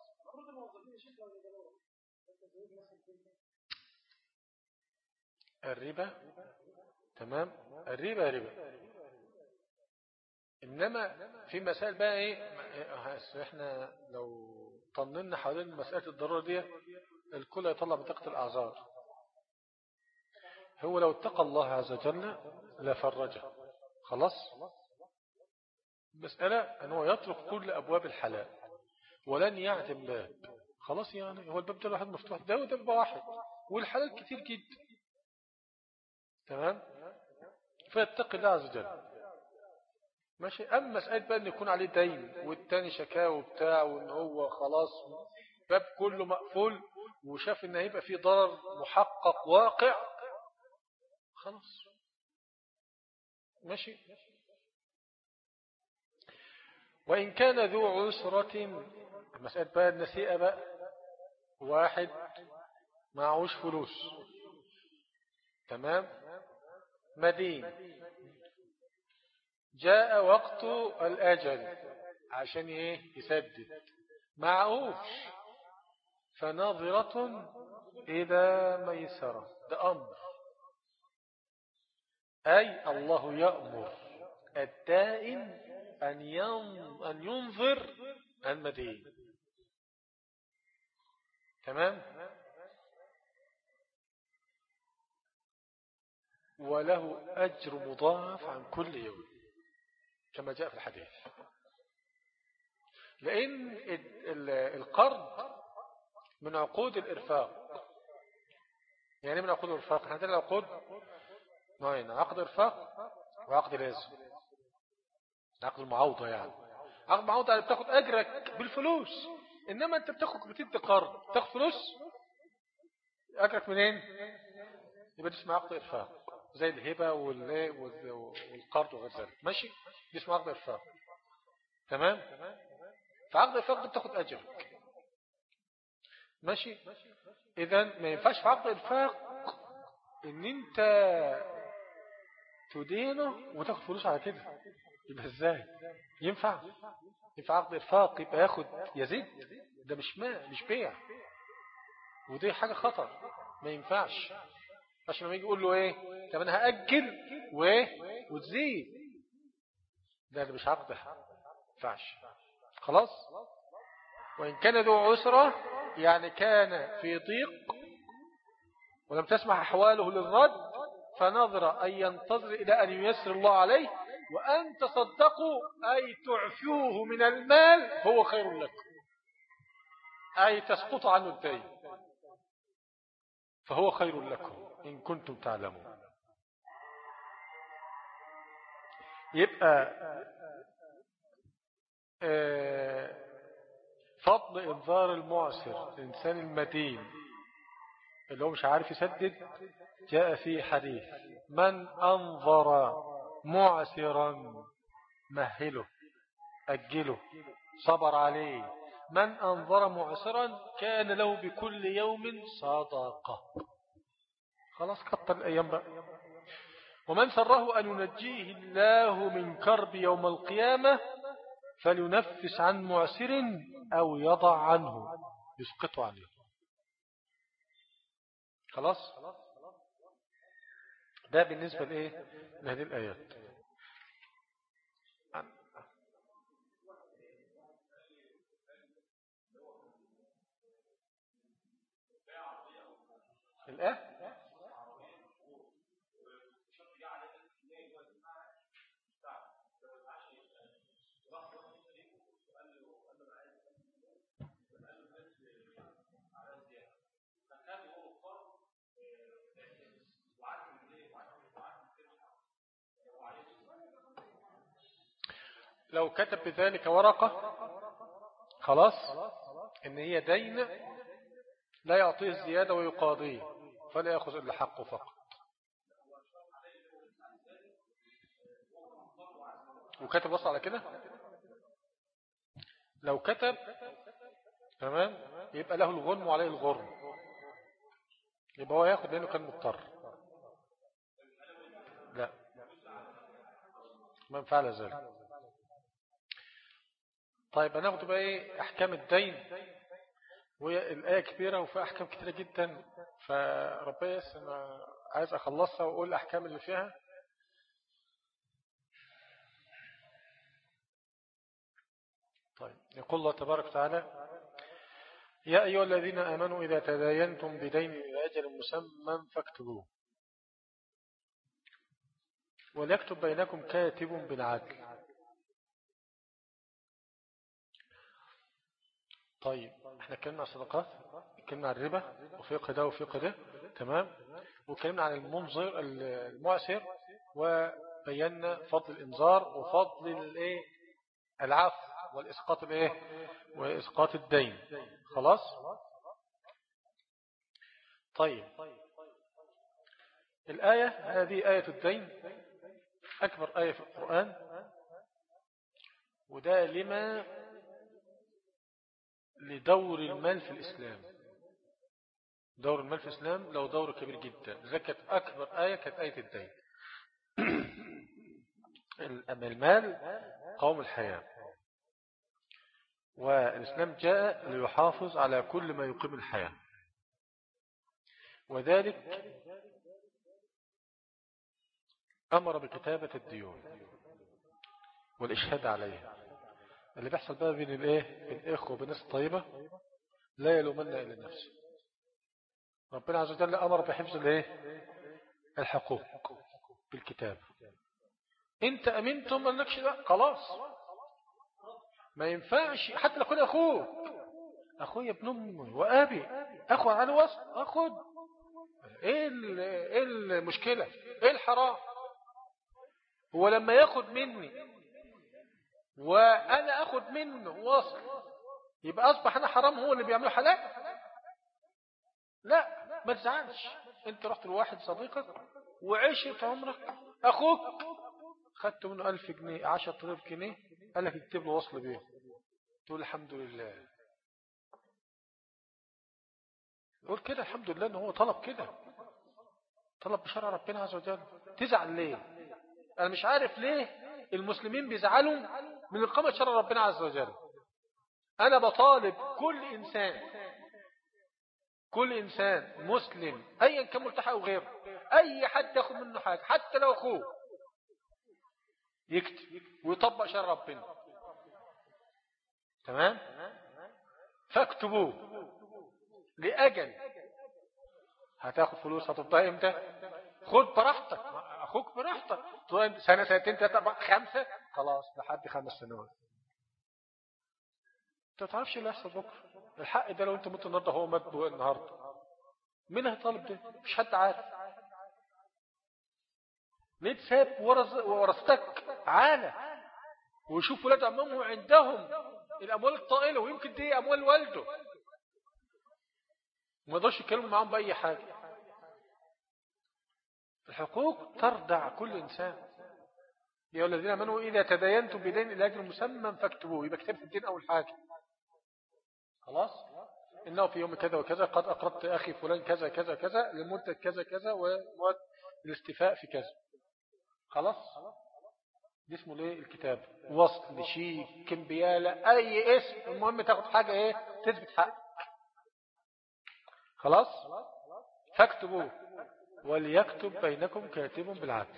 الربا تمام، الربا ربا، انما في مسائل بقى ايه احنا لو طننا حوالين مسألة الضرورة دي الكل يطلع بطاقة الأعذار. هو لو اتقى الله عز وجل لفرجه. خلاص. مسألة أنه يطرق كل أبواب الحلال ولن يعتم باب. خلاص، يعني هو الباب ده الواحد مفتوح، ده وده باب واحد، والحلال كتير جدا. تمام. فيتقي الله عز وجل. ماشي. أما مسألة بقى أن يكون عليه دين والتاني شكاوى بتاعه وأن هو خلاص باب كله مقفول وشاف أن هيبقى فيه ضرر محقق واقع، خلاص ماشي. وإن كان ذو عسرة، مسألة بقى النسيئة بقى، واحد معهوش فلوس، تمام، مدين، جاء وقت الأجل عشان ايه يسدد، معهوش، فناظرة إلى ميسرة. ده أمر، أي الله يأمر الدائن أن ينظر المدين. تمام. وله أجر مضاعف عن كل يوم كما جاء في الحديث. لأن القرض من عقود الإرفاق. يعني من عقود الإرفاق، احنا عندنا العقود نوعين: عقد إرفاق وعقد لازم. عقد المعوضة، يعني عقد المعوضة يعني بتاخد أجرك بالفلوس، إنما أنت بتاخد بتدي قرض، تاخد فلوس، أجرك منين؟ يبقى دي اسمها عقد إرفاق، زي الهبة والقرض وغير ذلك. ماشي، دي اسمها عقد إرفاق. تمام. فعقد الإرفاق بتاخد أجرك. ماشي. إذن ما ينفعش في عقد الإرفاق إن أنت تدينه وتاخد فلوس على كده. يبقى إزاي ينفع؟ ينفع عقد إرفاق يبقى ياخد يزيد؟ ده مش ما مش بيع، ودي حاجة خطر، ما ينفعش. عشان لما يجي يقول له ايه، طب انا هأجل وايه وتزيد، ده اللي مش عقد، ما ينفعش. خلاص. وإن كان ذو عسرة، يعني كان في ضيق ولم تسمح أحواله للرد، فنظر أن ينتظر إلى أن ييسر الله عليه، وأن تصدقوا أي تعفوه من المال هو خير لكم، أي تسقط عنه الدين فهو خير لكم إن كنتم تعلمون. يبقى فضل إنذار المعسر، الإنسان المدين اللي هو مش عارف يسدد، جاء في حديث: من أنظر معسرا مهله، أجله، صبر عليه. من أنظر معسرا كان له بكل يوم صدقة. خلاص، كتر الأيام بقى. ومن سره أن ينجيه الله من كرب يوم القيامة فلينفس عن معسر أو يضع عنه، يسقط عنه. خلاص. ده بالنسبة لإيه لهذه الآيات. الآن لو كتب بذلك ورقة، خلاص، إن هي دين لا يعطيه الزيادة ويقاضيه، فلا يأخذ إلا حقه فقط. وكتب وصل على كده، لو كتب تمام يبقى له الغنم وعليه الغرم، يبقى هو ياخد لأنه كان مضطر. لا، من فعل ذلك. طيب هناخد بقى ايه احكام الدين، وهي الآية كبيرة وفيها احكام كتيرة جدا، فربنا يسر انا عايز اخلصها واقول الاحكام اللي فيها. طيب، يقول الله تبارك وتعالى: يا أيها الذين آمنوا إذا تداينتم بدين إلى أجل مسمى فاكتبوه. وليكتب بينكم كاتب بالعدل. طيب احنا اتكلمنا عن الصدقات، اتكلمنا عن الربا وفقه ده وفقه ده، تمام، واتكلمنا عن المنظر المعسر، وبينا فضل الانذار وفضل الايه العفو والاسقاط الايه واسقاط الدين. خلاص. طيب الآية هذه آية الدين، أكبر آية في القرآن، وده لما لدور المال في الإسلام. دور المال في الإسلام له دور كبير جدا، ذكت أكبر آية كانت آية الدين. المال قوم الحياة، والإسلام جاء ليحافظ على كل ما يقيم الحياة، وذلك أمر بكتابة الديون والإشهاد عليها. اللي بيحصل بقى بين الإيه بين الإخوة وبين الناس الطيبة لا يلومن إلا نفسه. ربنا عز وجل أمر بحفظ الإيه الحقوق بالكتاب. أنت أمنتم أنكش لا خلاص، ما ينفعش حتى لو كنت أخوك، أخوي ابن أمي وأبي، أخو على وسط أخد. إيه إيه المشكلة؟ إيه الحرام؟ هو لما ياخد مني وأنا أخد منه وصل يبقى أصبح أنا حرام هو اللي بيعمله حلال؟ لا، ما تزعلش. أنت رحت لواحد صديقك وعيشت عمرك، أخوك خدت منه ألف جنيه عشرة آلاف جنيه، قال لك اكتب له وصل بيه، تقول الحمد لله. تقول كده الحمد لله ان هو طلب كده، طلب بشرع ربنا عز وجل. تزعل ليه؟ انا مش عارف ليه المسلمين بيزعلوا من إقامة شرع ربنا عز وجل. انا بطالب كل انسان كل انسان مسلم ايا كان ملتحى او غيره، اي حد ياخد منه حاجه حتى لو اخوه، يكتب ويطبق شرع ربنا. تمام؟ فاكتبوه لأجل هتاخد فلوس هتطبقها امتى؟ خد براحتك، اخوك براحتك، سنة سنتين ثلاثة خمسة، خلاص لحد خمس سنوات. انت ما تعرفش اللي هيحصل بكره. الحق ده لو انت مت النهارده هو مات النهارده، مين هيطالب ده؟ مش حد عارف. ليه تساب ورثتك عالة ويشوف ولاد عمهم عندهم الاموال الطائله ويمكن دي اموال والده، وما يقدرش يتكلموا معاهم باي حاجه. الحقوق تردع كل انسان. يا الذين امنوا اذا تداينتم بدين الى اجل مسمى فاكتبوه، يبقى كتاب الدين اول حاجه. خلاص. انه في يوم كذا وكذا قد اقرضت اخي فلان كذا كذا كذا لمده كذا كذا وموعد الاستيفاء في كذا. خلاص. دي اسمه ايه الكتاب، وصل شيك كمبياله اي اسم، المهم تاخد حاجه ايه تثبت حقك. خلاص. فاكتبوه وليكتب بينكم كاتب بالعدل.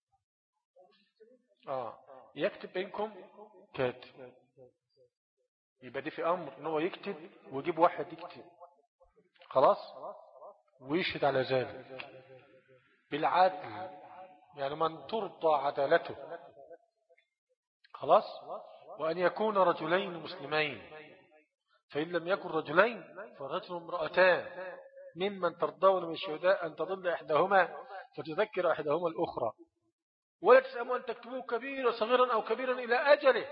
اه يكتب بينكم كاتب، يبقى دي في امر ان هو يكتب ويجيب واحد يكتب. خلاص. ويشهد على ذلك بالعدل، يعني من ترضى عدالته. خلاص. وأن يكون رجلين مسلمين، فإن لم يكن رجلين فرجل امرأتان ممن ترضون من الشهداء أن تضل إحداهما فتذكر إحداهما الأخرى، ولا تسأموا أن تكتبوه كبيرا صغيرا أو كبيرا إلى أجله.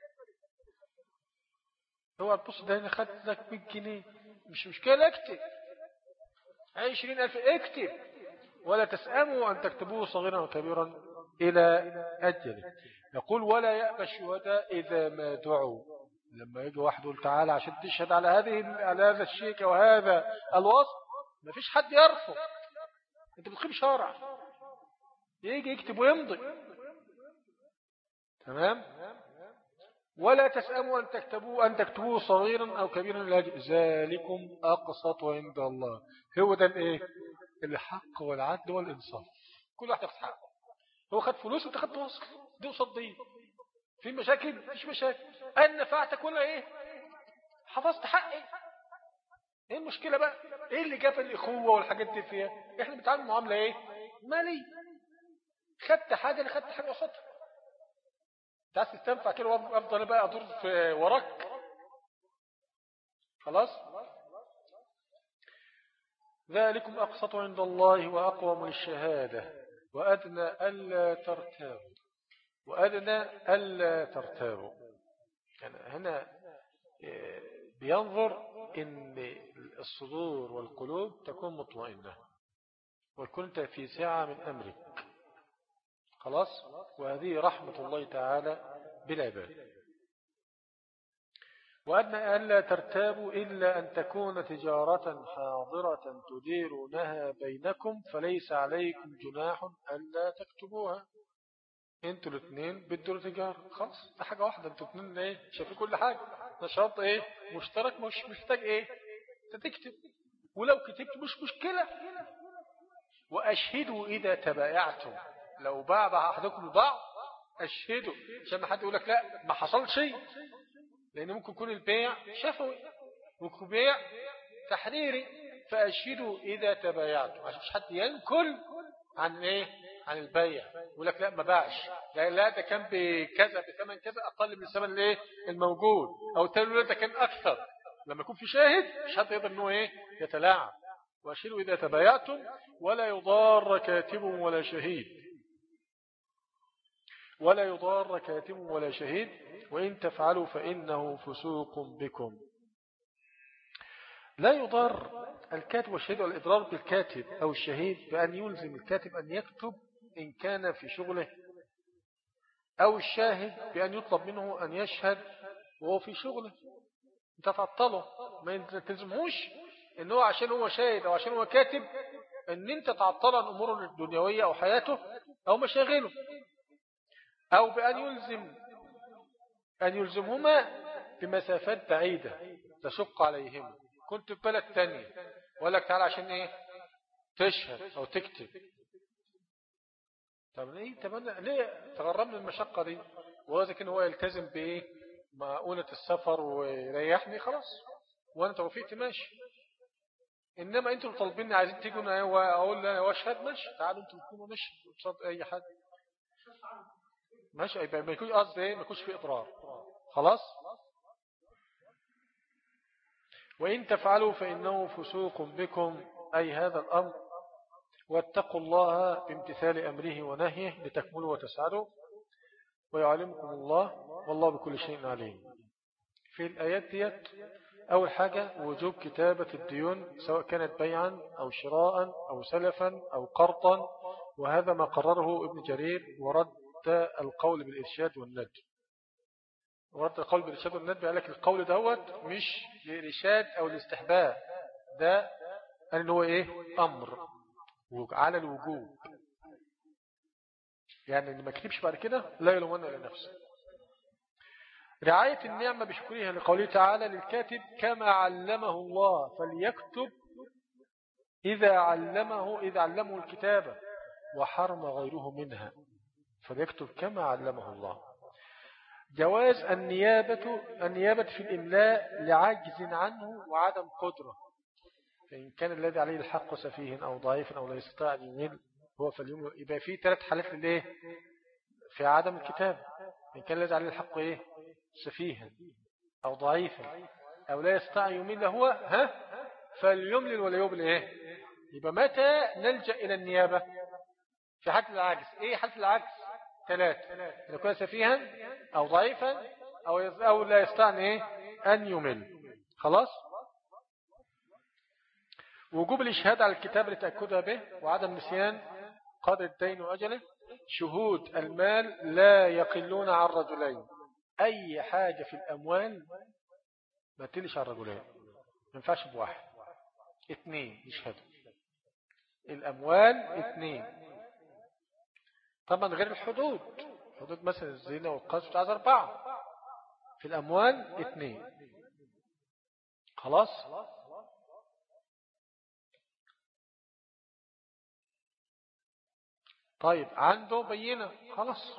هو البص ده أنا خدت لك مية جنيه مش مشكلة، اكتب عشرين ألف اكتب، ولا تسأموا أن تكتبوه صغيرا وكبيرا إلى أجله. يقول ولا يأبى الشهداء إذا ما دعوا، لما يجي واحد يقول تعالى عشان تشهد على هذه على هذا الشيك وهذا الوصف، ما فيش حد يرفض. انت بتقيم شرع، يجي يكتب ويمضي. تمام. ولا تسأموا أن تكتبوه أن تكتبوه صغيرا أو كبيرا إلى أجله ذلكم أقسط عند الله. هو ده الايه الحق والعدل والإنصاف. كل واحد ياخد حقه. هو خد فلوس وانت خدت وصل، دي قصاد دي. في مشاكل؟ مفيش مشاكل. أنا نفعتك ولا ايه؟ حفظت حقي. ايه المشكلة بقى؟ ايه اللي جاب الإخوة والحاجات دي فيها؟ احنا بنتعامل معاملة ايه؟ مالية. خدت حاجة أنا خدت حاجة أخدها. أنت عايز تستنفع كده وأفضل بقى أدور في وراك؟ خلاص. ذلكم أقسط عند الله وأقوم للشهادة وأدنى ألا ترتابوا وأدنى ألا ترتابوا. يعني هنا بينظر إن الصدور والقلوب تكون مطمئنة وكنت في سعة من أمرك. خلاص. وهذه رحمة الله تعالى بالعباد. وأدنى ألا ترتابوا إلا أن تكون تجارة حاضرة تديرونها بينكم فليس عليكم جناح ألا تكتبوها. انتوا الاثنين بدوا تجارة، خلاص ده حاجة واحدة، انتوا الاثنين ايه شايفين كل حاجة، نشاط ايه مشترك، مش محتاج ايه تكتب، ولو كتبت مش مشكلة. وأشهدوا إذا تبايعتم، لو باع أحدكم البعض أشهدوا عشان ما حد يقول لك لا ما حصل شيء، لأن ممكن يكون البيع شفوي ممكن بيع تحريري. فأشهدوا إذا تبايعتم عشان مش حد ينكل عن إيه عن البيع يقول لك لا ما باعش، لا لا ده كان بكذا بثمن كذا أقل من الثمن الايه الموجود، أو تقول ده كان أكثر. لما يكون في شاهد مش حد يقدر إنه إيه يتلاعب. وأشهدوا إذا تبايعتم ولا يضار كاتب ولا شهيد ولا يضار كاتب ولا شهيد وإن تفعلوا فإنه فسوق بكم. لا يضار الكاتب والشهيد والإضرار بالكاتب أو الشهيد بأن يلزم الكاتب أن يكتب إن كان في شغله، أو الشاهد بأن يطلب منه أن يشهد وهو في شغله. انت تعطله، ما تلزمهوش إن هو عشان هو شاهد أو عشان هو كاتب أن انت تعطل عن أموره الدنيوية أو حياته أو مشاغله، أو بأن يلزم أن يلزمهما بمسافات بعيدة تشق عليهم. كنت في بلد تانية وقال لك تعالى عشان إيه تشهد أو تكتب. طب ليه تبنى ليه تغرمنا المشقة دي؟ وهذا كان هو يلتزم بإيه مؤونة السفر ويريحني خلاص وأنا توفيقت ماشي. إنما أنتم طالبيني عايزين تيجوا وأقول لنا واشهد ماشي، تعالوا أنتم تكونوا ماشي قصاد أي حد ماشي، يبقى ما يكونش قصد إيه ما يكونش في إضرار. خلاص. وإن تفعلوا فإنه فسوق بكم، أي هذا الأمر، واتقوا الله بامتثال أمره ونهيه لتكملوا وتسعدوا ويعلمكم الله والله بكل شيء عليم. في الآيات ديت أول حاجة وجوب كتابة الديون سواء كانت بيعا أو شراء أو سلفا أو قرضا، وهذا ما قرره ابن جرير ورد القول بالإرشاد والندب. ورد القول بالإرشاد والندب قال لك القول دوت مش للإرشاد أو الاستحباب، ده قال هو إيه أمر على الوجوب، يعني اللي ما كتبش بعد كده لا يلومن إلى نفسه. رعاية النعمة بشكرها لقوله تعالى للكاتب كما علمه الله فليكتب إذا علمه إذا علمه الكتابة وحرم غيره منها فليكتب كما علمه الله. جواز النيابة النيابة في الإملاء لعجز عنه وعدم قدرة، فإن كان الذي عليه الحق سفيه أو ضعيف أو لا يستطيع أن يمل هو فاليوم يبقى فيه ثلاث حالات للإيه في عدم الكتاب. إن كان الذي عليه الحق إيه سفيها أو ضعيفا أو لا يستطيع يمل هو ها فاليملل ولا يبل إيه. يبقى متى نلجأ إلى النيابة؟ في حالة العجز. إيه حالة العجز؟ ثلاث، إن يكون سفيها أو ضعيفا أو أو لا يستطيع إيه أن يمل. خلاص. وجوب الإشهاد على الكتاب لتأكدها به وعدم نسيان قدر الدين وأجله. شهود المال لا يقلون عن رجلين، أي حاجة في الأموال ما تلش عن رجلين، ما ينفعش بواحد، اثنين يشهدوا الأموال اثنين. طبعا غير الحدود، حدود مثلا الزنا والقذف بتاعت أربعة، في الأموال اثنين. خلاص. طيب عنده بينة خلاص.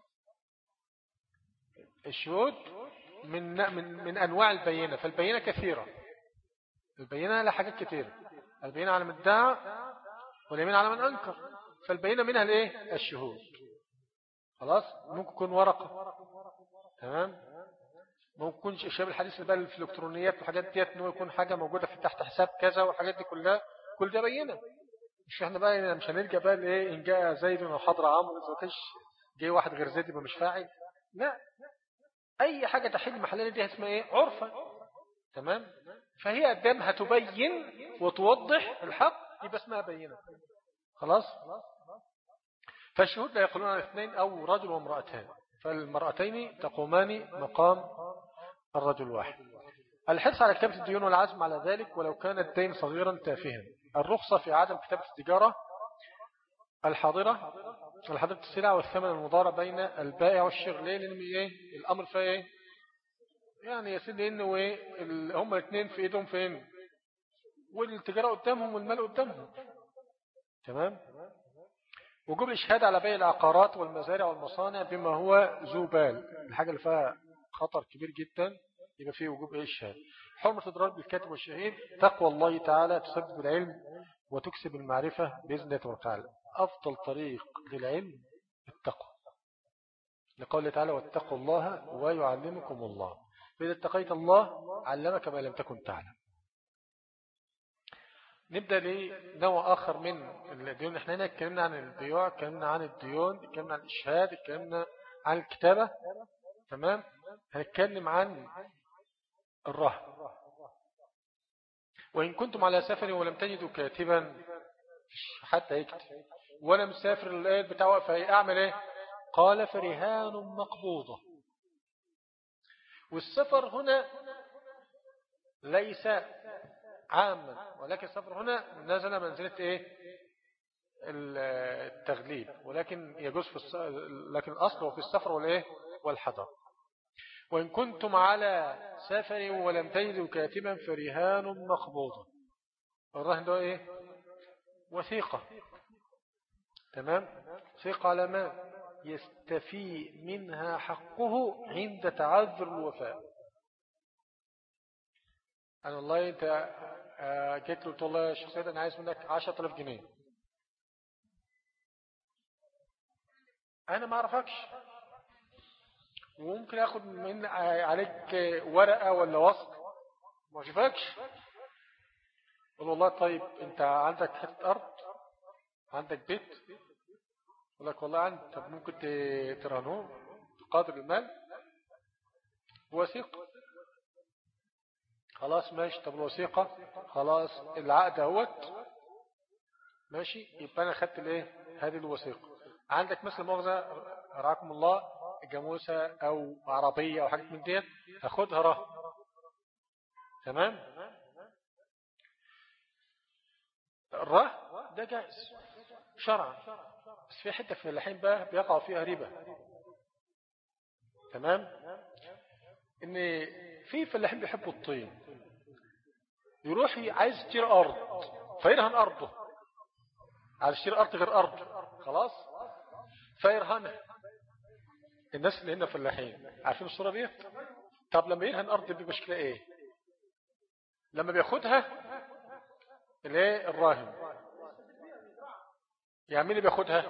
الشهود من من من أنواع البينة، فالبينة كثيرة، البينة لها حاجات كثيرة، البينة على من ادعى واليمين على من أنكر. فالبينة منها الايه الشهود. خلاص ممكن يكون ورقة، تمام، ممكن يكون شباب الحديث اللي بقى في الالكترونيات والحاجات ديت انه يكون حاجة موجودة في تحت حساب كذا والحاجات دي كلها، كل ده بينة. مش احنا بقى مش هنلقى بقى الايه ان جاء زيد وحضر عمرو، اذا كانش جاي واحد غير زيد يبقى مش فاعل. لا، اي حاجة تحل محلنا دي اسمها ايه عرفا، تمام. فهي قدامها تبين وتوضح الحق يبقى اسمها بينة. خلاص. فالشهود لا يقولون عن اثنين أو رجل وامرأتان، فالمرأتين تقومان مقام الرجل الواحد. الحرص على كتابة الديون والعزم على ذلك ولو كان الدين صغيرا تافها. الرخصة في عدم كتابة التجارة الحاضرة الحاضرة السلع والثمن المضارع بين البائع والشراء. ليه؟ لأن ايه الأمر فيه ايه يعني يا سيدي انه ايه هم الاثنين في ايدهم فين، والتجارة قدامهم والمال قدامهم، تمام. وجوب الإشهاد على بيع العقارات والمزارع والمصانع بما هو ذو بال، الحاجة اللي فيها خطر كبير جدا يبقى فيه وجوب إشهاد. حرمة إضرار بالكاتب والشهيد. تقوى الله تعالى تسبب العلم وتكسب المعرفة بإذن الله وتعالى. أفضل طريق للعلم التقوى، لقوله تعالى واتقوا الله ويعلمكم الله. فإذا اتقيت الله علمك ما لم تكن تعلم. نبدأ لنوع آخر من الديون. احنا هنا اتكلمنا عن البيوع، اتكلمنا عن الديون، اتكلمنا عن الإشهاد، اتكلمنا عن الكتابة، تمام. هنتكلم عن الرهن. وإن كنتم على سفر ولم تجدوا كاتبا حتى يكتب ولا مسافر الآية بتاع وقفه أعمل ايه؟ قال فرهان مقبوضة. والسفر هنا ليس عاما، ولكن السفر هنا نزل منزلة ايه التغليب، ولكن يجوز في الس... لكن الأصل هو في السفر والايه والحضر. وإن كنتم على سفر ولم تجدوا كاتبا فرهان مقبوضة. الرهن ده ايه وثيقة، تمام، ثقة على ما يستفي منها حقه عند تعذر الوفاء. أنا والله أنت جيت له قلت والله يا شيخ سيد أنا عايز منك عشرة آلاف جنيه، أنا ما أعرفكش وممكن أخذ من عليك ورقة ولا وصل ما أشوفكش. قل والله طيب أنت عندك حتة أرض، عندك بيت، يقول لك والله عندي. طب ممكن ترهنوه بقدر المال وثيقة. خلاص ماشي. طب الوثيقة خلاص العقد اهوت ماشي، يبقى انا خدت الايه هذه الوثيقة. عندك مثل مؤاخذة رعاكم الله جاموسة او عربية او حاجة من ديت هاخدها رهن، تمام. الرهن ده جائز شرعا، بس في حتة في الحين بقى بيقع فيها ربا، تمام. ان في فلاحين بيحبوا الطين، يروح عايز يشتري ارض فيرهن ارضه، عايز يشتري ارض غير ارض خلاص فيرهنها. الناس اللي هنا فلاحين عارفين الصورة دي. طب لما يرهن ارض بمشكلة ايه؟ لما بياخدها الايه الراهن يعني مين اللي بياخدها؟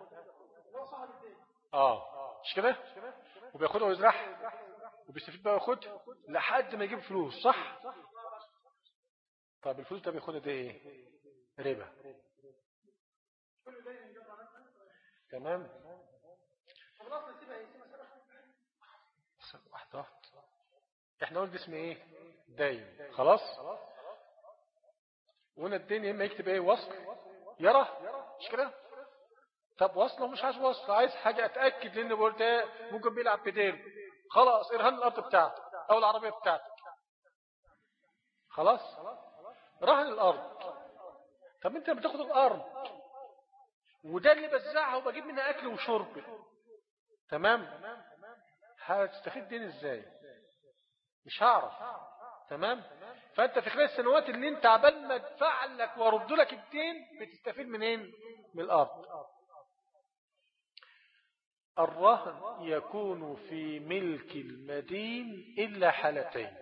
اه مش كده، وبياخدها ويزرعها وبيستفيد بقى وياخدها لحد ما يجيب فلوس، صح؟ طب الفلوس ده بياخدها دي ايه؟ ربا، تمام. واحدة واحدة. احنا قلنا اسم ايه داين، خلاص. وهنا الدين اما يكتب ايه وصل يرى، مش كده. طب وصله مش عايز وصل، عايز حاجة اتأكد لان بقولت ايه ممكن بيلعب بدين، خلاص ارهن الارض بتاعتك او العربية بتاعتك، خلاص رهن الارض. طب انت بتاخد الارض وده اللي بزعها وبجيب منها اكل وشرب، تمام، هتستفيد دين ازاي؟ مش هعرف، تمام. فانت في خلال السنوات اللي انت عبال ما ادفع لك وارد لك الدين بتستفيد منين؟ من الارض. الرهن يكون في ملك المدين الا حالتين.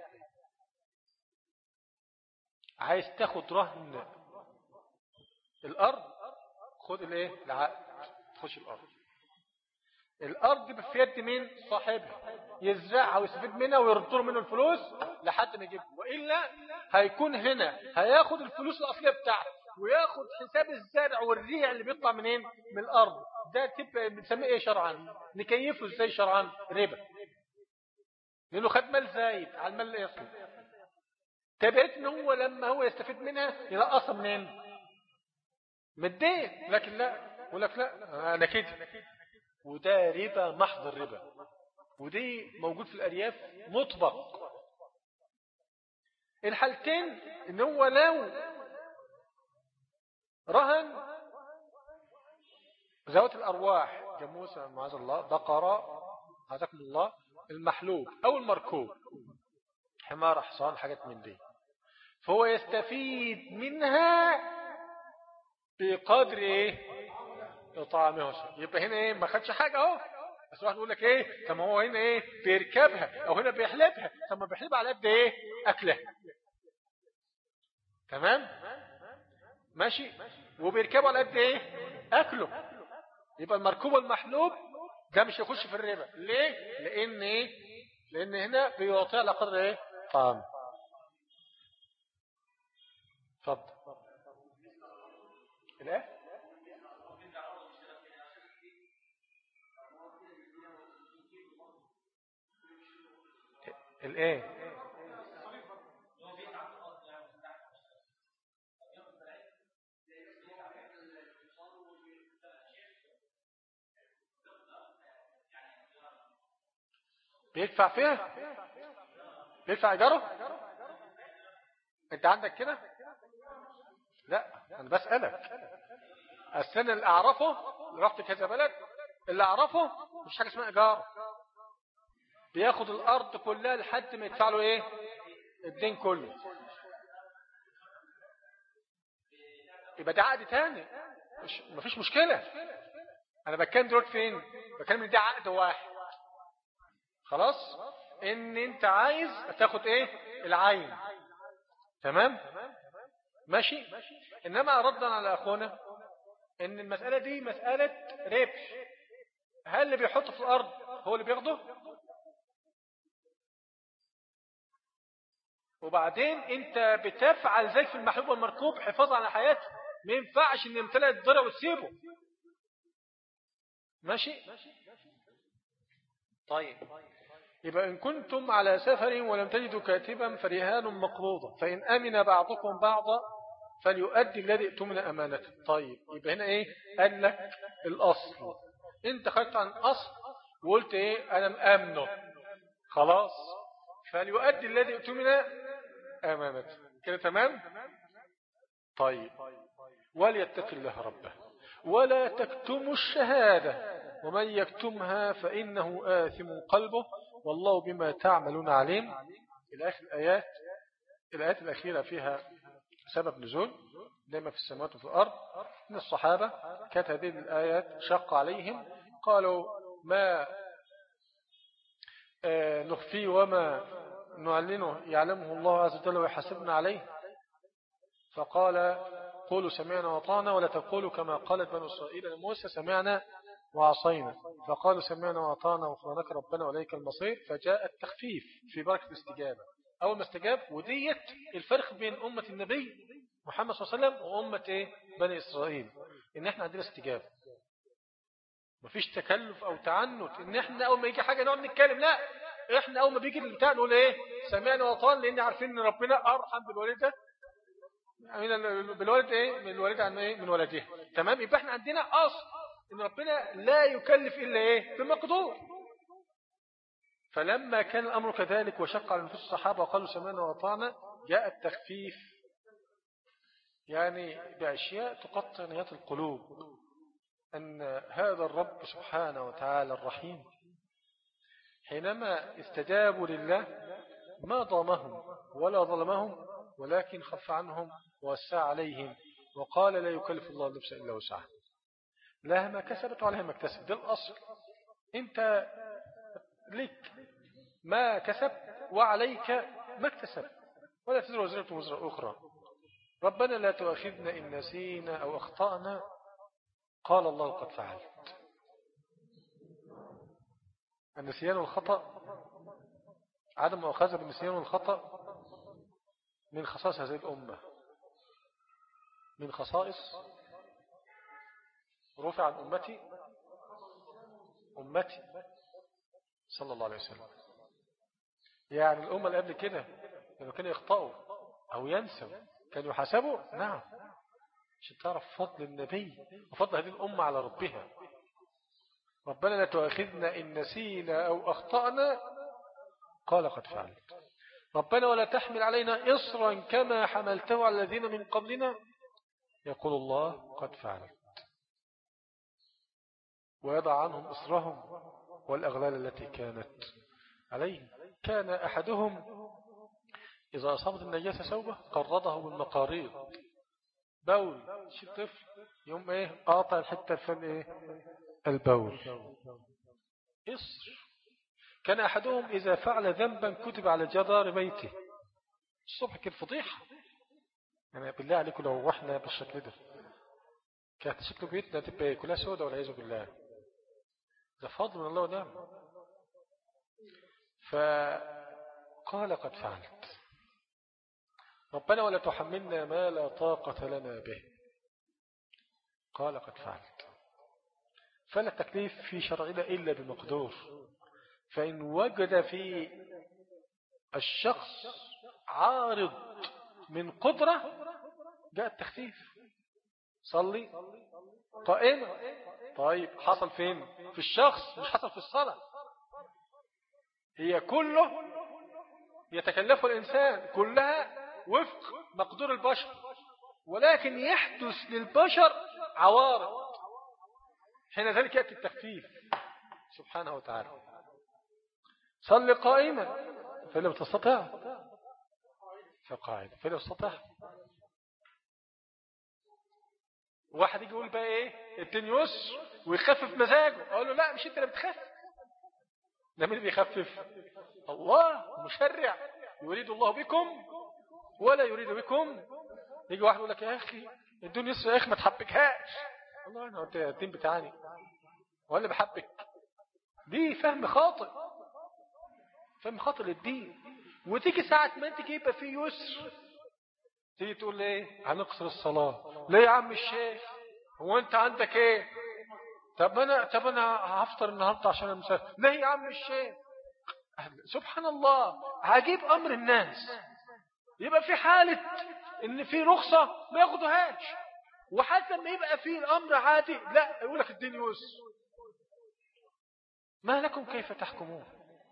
عايز تاخد رهن الارض خد الايه العقد تخش الارض. الارض في يد مين؟ صاحبها، يزرعها ويستفيد منها ويرد له منه الفلوس لحد ما يجيبها، والا هيكون هنا هياخد الفلوس الاصليه بتاعته وياخد حساب الزرع والريع اللي بيطلع منين؟ من الارض. ده تبقى بنسميه ايه شرعا؟ نكيفه ازاي شرعا؟ ربا، لانه خد مال زايد على المال الاصلي. تبعت ان هو لما هو يستفيد منها ينقصها منين؟ من الدين. لكن لا، يقول لك لا انا كده، وده ربا محض الربا، ودي موجود في الارياف مطبق. الحالتين ان هو لو رهن ذوات الارواح، جاموسه معاذ الله، بقره عزكم الله، المحلوب او المركوب، حمار، حصان، حاجات من دي، فهو يستفيد منها بقدر ايه؟ طعامه. يبقى هنا ايه؟ ما خدش حاجه اهو. بس واحد يقول لك ايه؟ طب هو هنا ايه؟ بيركبها او هنا بيحلبها. طب ما بيحلبها على قد ايه؟ اكلها. تمام ماشي. وبيركبوا على قد ايه؟ اكله. يبقى المركوب المحلوب ده مش يخش في الربا. ليه؟ لان ايه؟ لان هنا بيعطي على قدر ايه؟ طعام. اتفضل. الايه؟ الايه؟ بيدفع فيها؟ بيدفع ايجاره؟ انت عندك كده؟ لا انا بسألك. السنة اللي اعرفه، رحت كذا بلد، اللي اعرفه مش حاجة اسمها ايجار. بياخد الارض كلها لحد ما يدفع له ايه؟ الدين كله. يبقى ده عقد تاني، مش مفيش مشكلة. انا بتكلم دلوقتي فين؟ بتكلم ان ده عقد واحد خلاص، ان انت عايز تاخد ايه؟ العين. تمام ماشي. انما ردا على اخونا ان المسألة دي مسألة ربح. هل اللي بيحطه في الارض هو اللي بياخده؟ وبعدين انت بتفعل زي في المحلوب والمركوب حفاظا على حياته. ما ينفعش ان يمتلئ الضرع وتسيبه. ماشي. طيب يبقى إن كنتم على سفر ولم تجدوا كاتبا فرهان مقبوضة، فإن أمن بعضكم بعضا فليؤدي الذي ائتمن أمانته. طيب يبقى هنا إيه؟ قال لك الأصل، أنت خرجت عن الأصل وقلت إيه؟ أنا مأمنه خلاص، فليؤدي الذي ائتمن أمانته كده. تمام. طيب وليتق الله ربه ولا تكتموا الشهادة ومن يكتمها فإنه آثم قلبه والله بما تعملون عليم. إلى آخر الآيات. الآيات الأخيرة فيها سبب نزول دائما في السماوات وفي الأرض. من الصحابة كانت هذه الآيات شق عليهم، قالوا ما نخفيه وما نعلنه يعلمه الله عز وجل ويحاسبنا عليه، فقال قولوا سمعنا وأطعنا ولا تقولوا كما قالت بنو إسرائيل لموسى سمعنا وعصينا، فقالوا سمعنا وأطعنا وغفرانك ربنا وإليك المصير. فجاء التخفيف في بركة الاستجابة. أول ما استجاب، وديت الفرق بين أمة النبي محمد صلى الله عليه وسلم وأمة إيه؟ بني إسرائيل، إن إحنا عندنا استجابة، مفيش تكلف أو تعنت إن إحنا أول ما يجي حاجة نقعد نتكلم. لا، إحنا أول ما بيجي البتاع نقول إيه؟ سمعنا وأطعنا، لأن عارفين إن ربنا أرحم بالوالدة بالولد ايه؟ من الوالد عن ايه؟ من ولده. تمام. يبقى احنا عندنا اصل ان ربنا لا يكلف الا ايه؟ بمقدور. فلما كان الامر كذلك وشق على نفوس الصحابه وقالوا سمعنا واطعنا، جاء التخفيف يعني باشياء تقطع نيات القلوب، ان هذا الرب سبحانه وتعالى الرحيم حينما استجابوا لله ما ضامهم ولا ظلمهم، ولكن خف عنهم ووسع عليهم وقال لا يكلف الله نفسا إلا وسعها، لها ما كسبت وعليها ما اكتسبت. ده الأصل. انت لك ما كسب وعليك ما اكتسب، ولا تزر وزرة وزر أخرى. ربنا لا تؤاخذنا إن نسينا أو أخطأنا قال الله قد فعلت. النسيان والخطأ، عدم مؤاخذة بالنسيان والخطأ من خصائص هذه الأمة، من خصائص رفع عن أمتي أمتي صلى الله عليه وسلم. يعني الأمة اللي قبل كده لما كانوا يخطئوا أو ينسوا كانوا يحاسبوا. نعم، عشان تعرف فضل النبي وفضل هذه الأمة على ربها. ربنا لا تؤاخذنا إن نسينا أو أخطأنا قال قد فعلت. ربنا ولا تحمل علينا إصرا كما حملته على الذين من قبلنا يقول الله قد فعلت، ويضع عنهم إصرهم والأغلال التي كانت عليهم. كان أحدهم إذا أصابت النجاسة ثوبه قرضه بالمقاريض، بول شي طفل يوم إيه قاطع الحتة الفن إيه البول إصر. كان أحدهم إذا فعل ذنبا كتب على جدار بيته الصبح كده فضيحة. يعني بالله عليكم لو رحنا بالشكل ده كانت شكل بيتنا تبقى كلها سودة والعياذ بالله. ده فضل من الله ونعمه. فقال قد فعلت. ربنا ولا تحملنا ما لا طاقة لنا به قال قد فعلت. فلا تكليف في شرعنا إلا بمقدور. فإن وجد في الشخص عارض من قدرة جاء التخفيف. صلي قائمة. طيب حصل فين؟ في الشخص، مش حصل في الصلاة. هي كله يتكلف الإنسان كلها وفق مقدور البشر، ولكن يحدث للبشر عوارض، حين ذلك يأتي التخفيف سبحانه وتعالى. صل قائما فإن لم تستطع فقاعد فإن لم تستطع. واحد يجي يقول بقى ايه الدين يسر ويخفف مزاجه، اقول له لا مش انت اللي بتخفف، ده مين اللي بيخفف؟ الله مشرع، يريد الله بكم ولا يريد بكم. يجي واحد يقول لك يا اخي الدين يسر يا اخي ما تحبكهاش. والله انا قلت الدين بتاعي ولا بحبك؟ دي فهم خاطئ، فهم خاطئ للدين. وتيجي ساعة ما انت يبقى فيه يسر تيجي تقول ايه هنقصر الصلاة. ليه يا عم الشيخ هو انت عندك ايه؟ طب انا طب انا هفطر النهارده عشان المسافر. ليه يا عم الشيخ؟ سبحان الله عجيب امر الناس. يبقى في حالة ان في رخصة ما ياخدوهاش، وحتى لما يبقى في الامر عادي لا يقول لك الدين يسر. ما لكم كيف تحكمون؟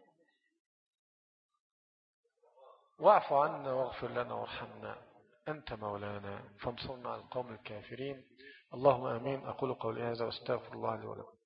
واعف عنا واغفر لنا وارحمنا أنت مولانا فانصرنا على القوم الكافرين. اللهم آمين. أقول قولي هذا واستغفر الله لي ولكم.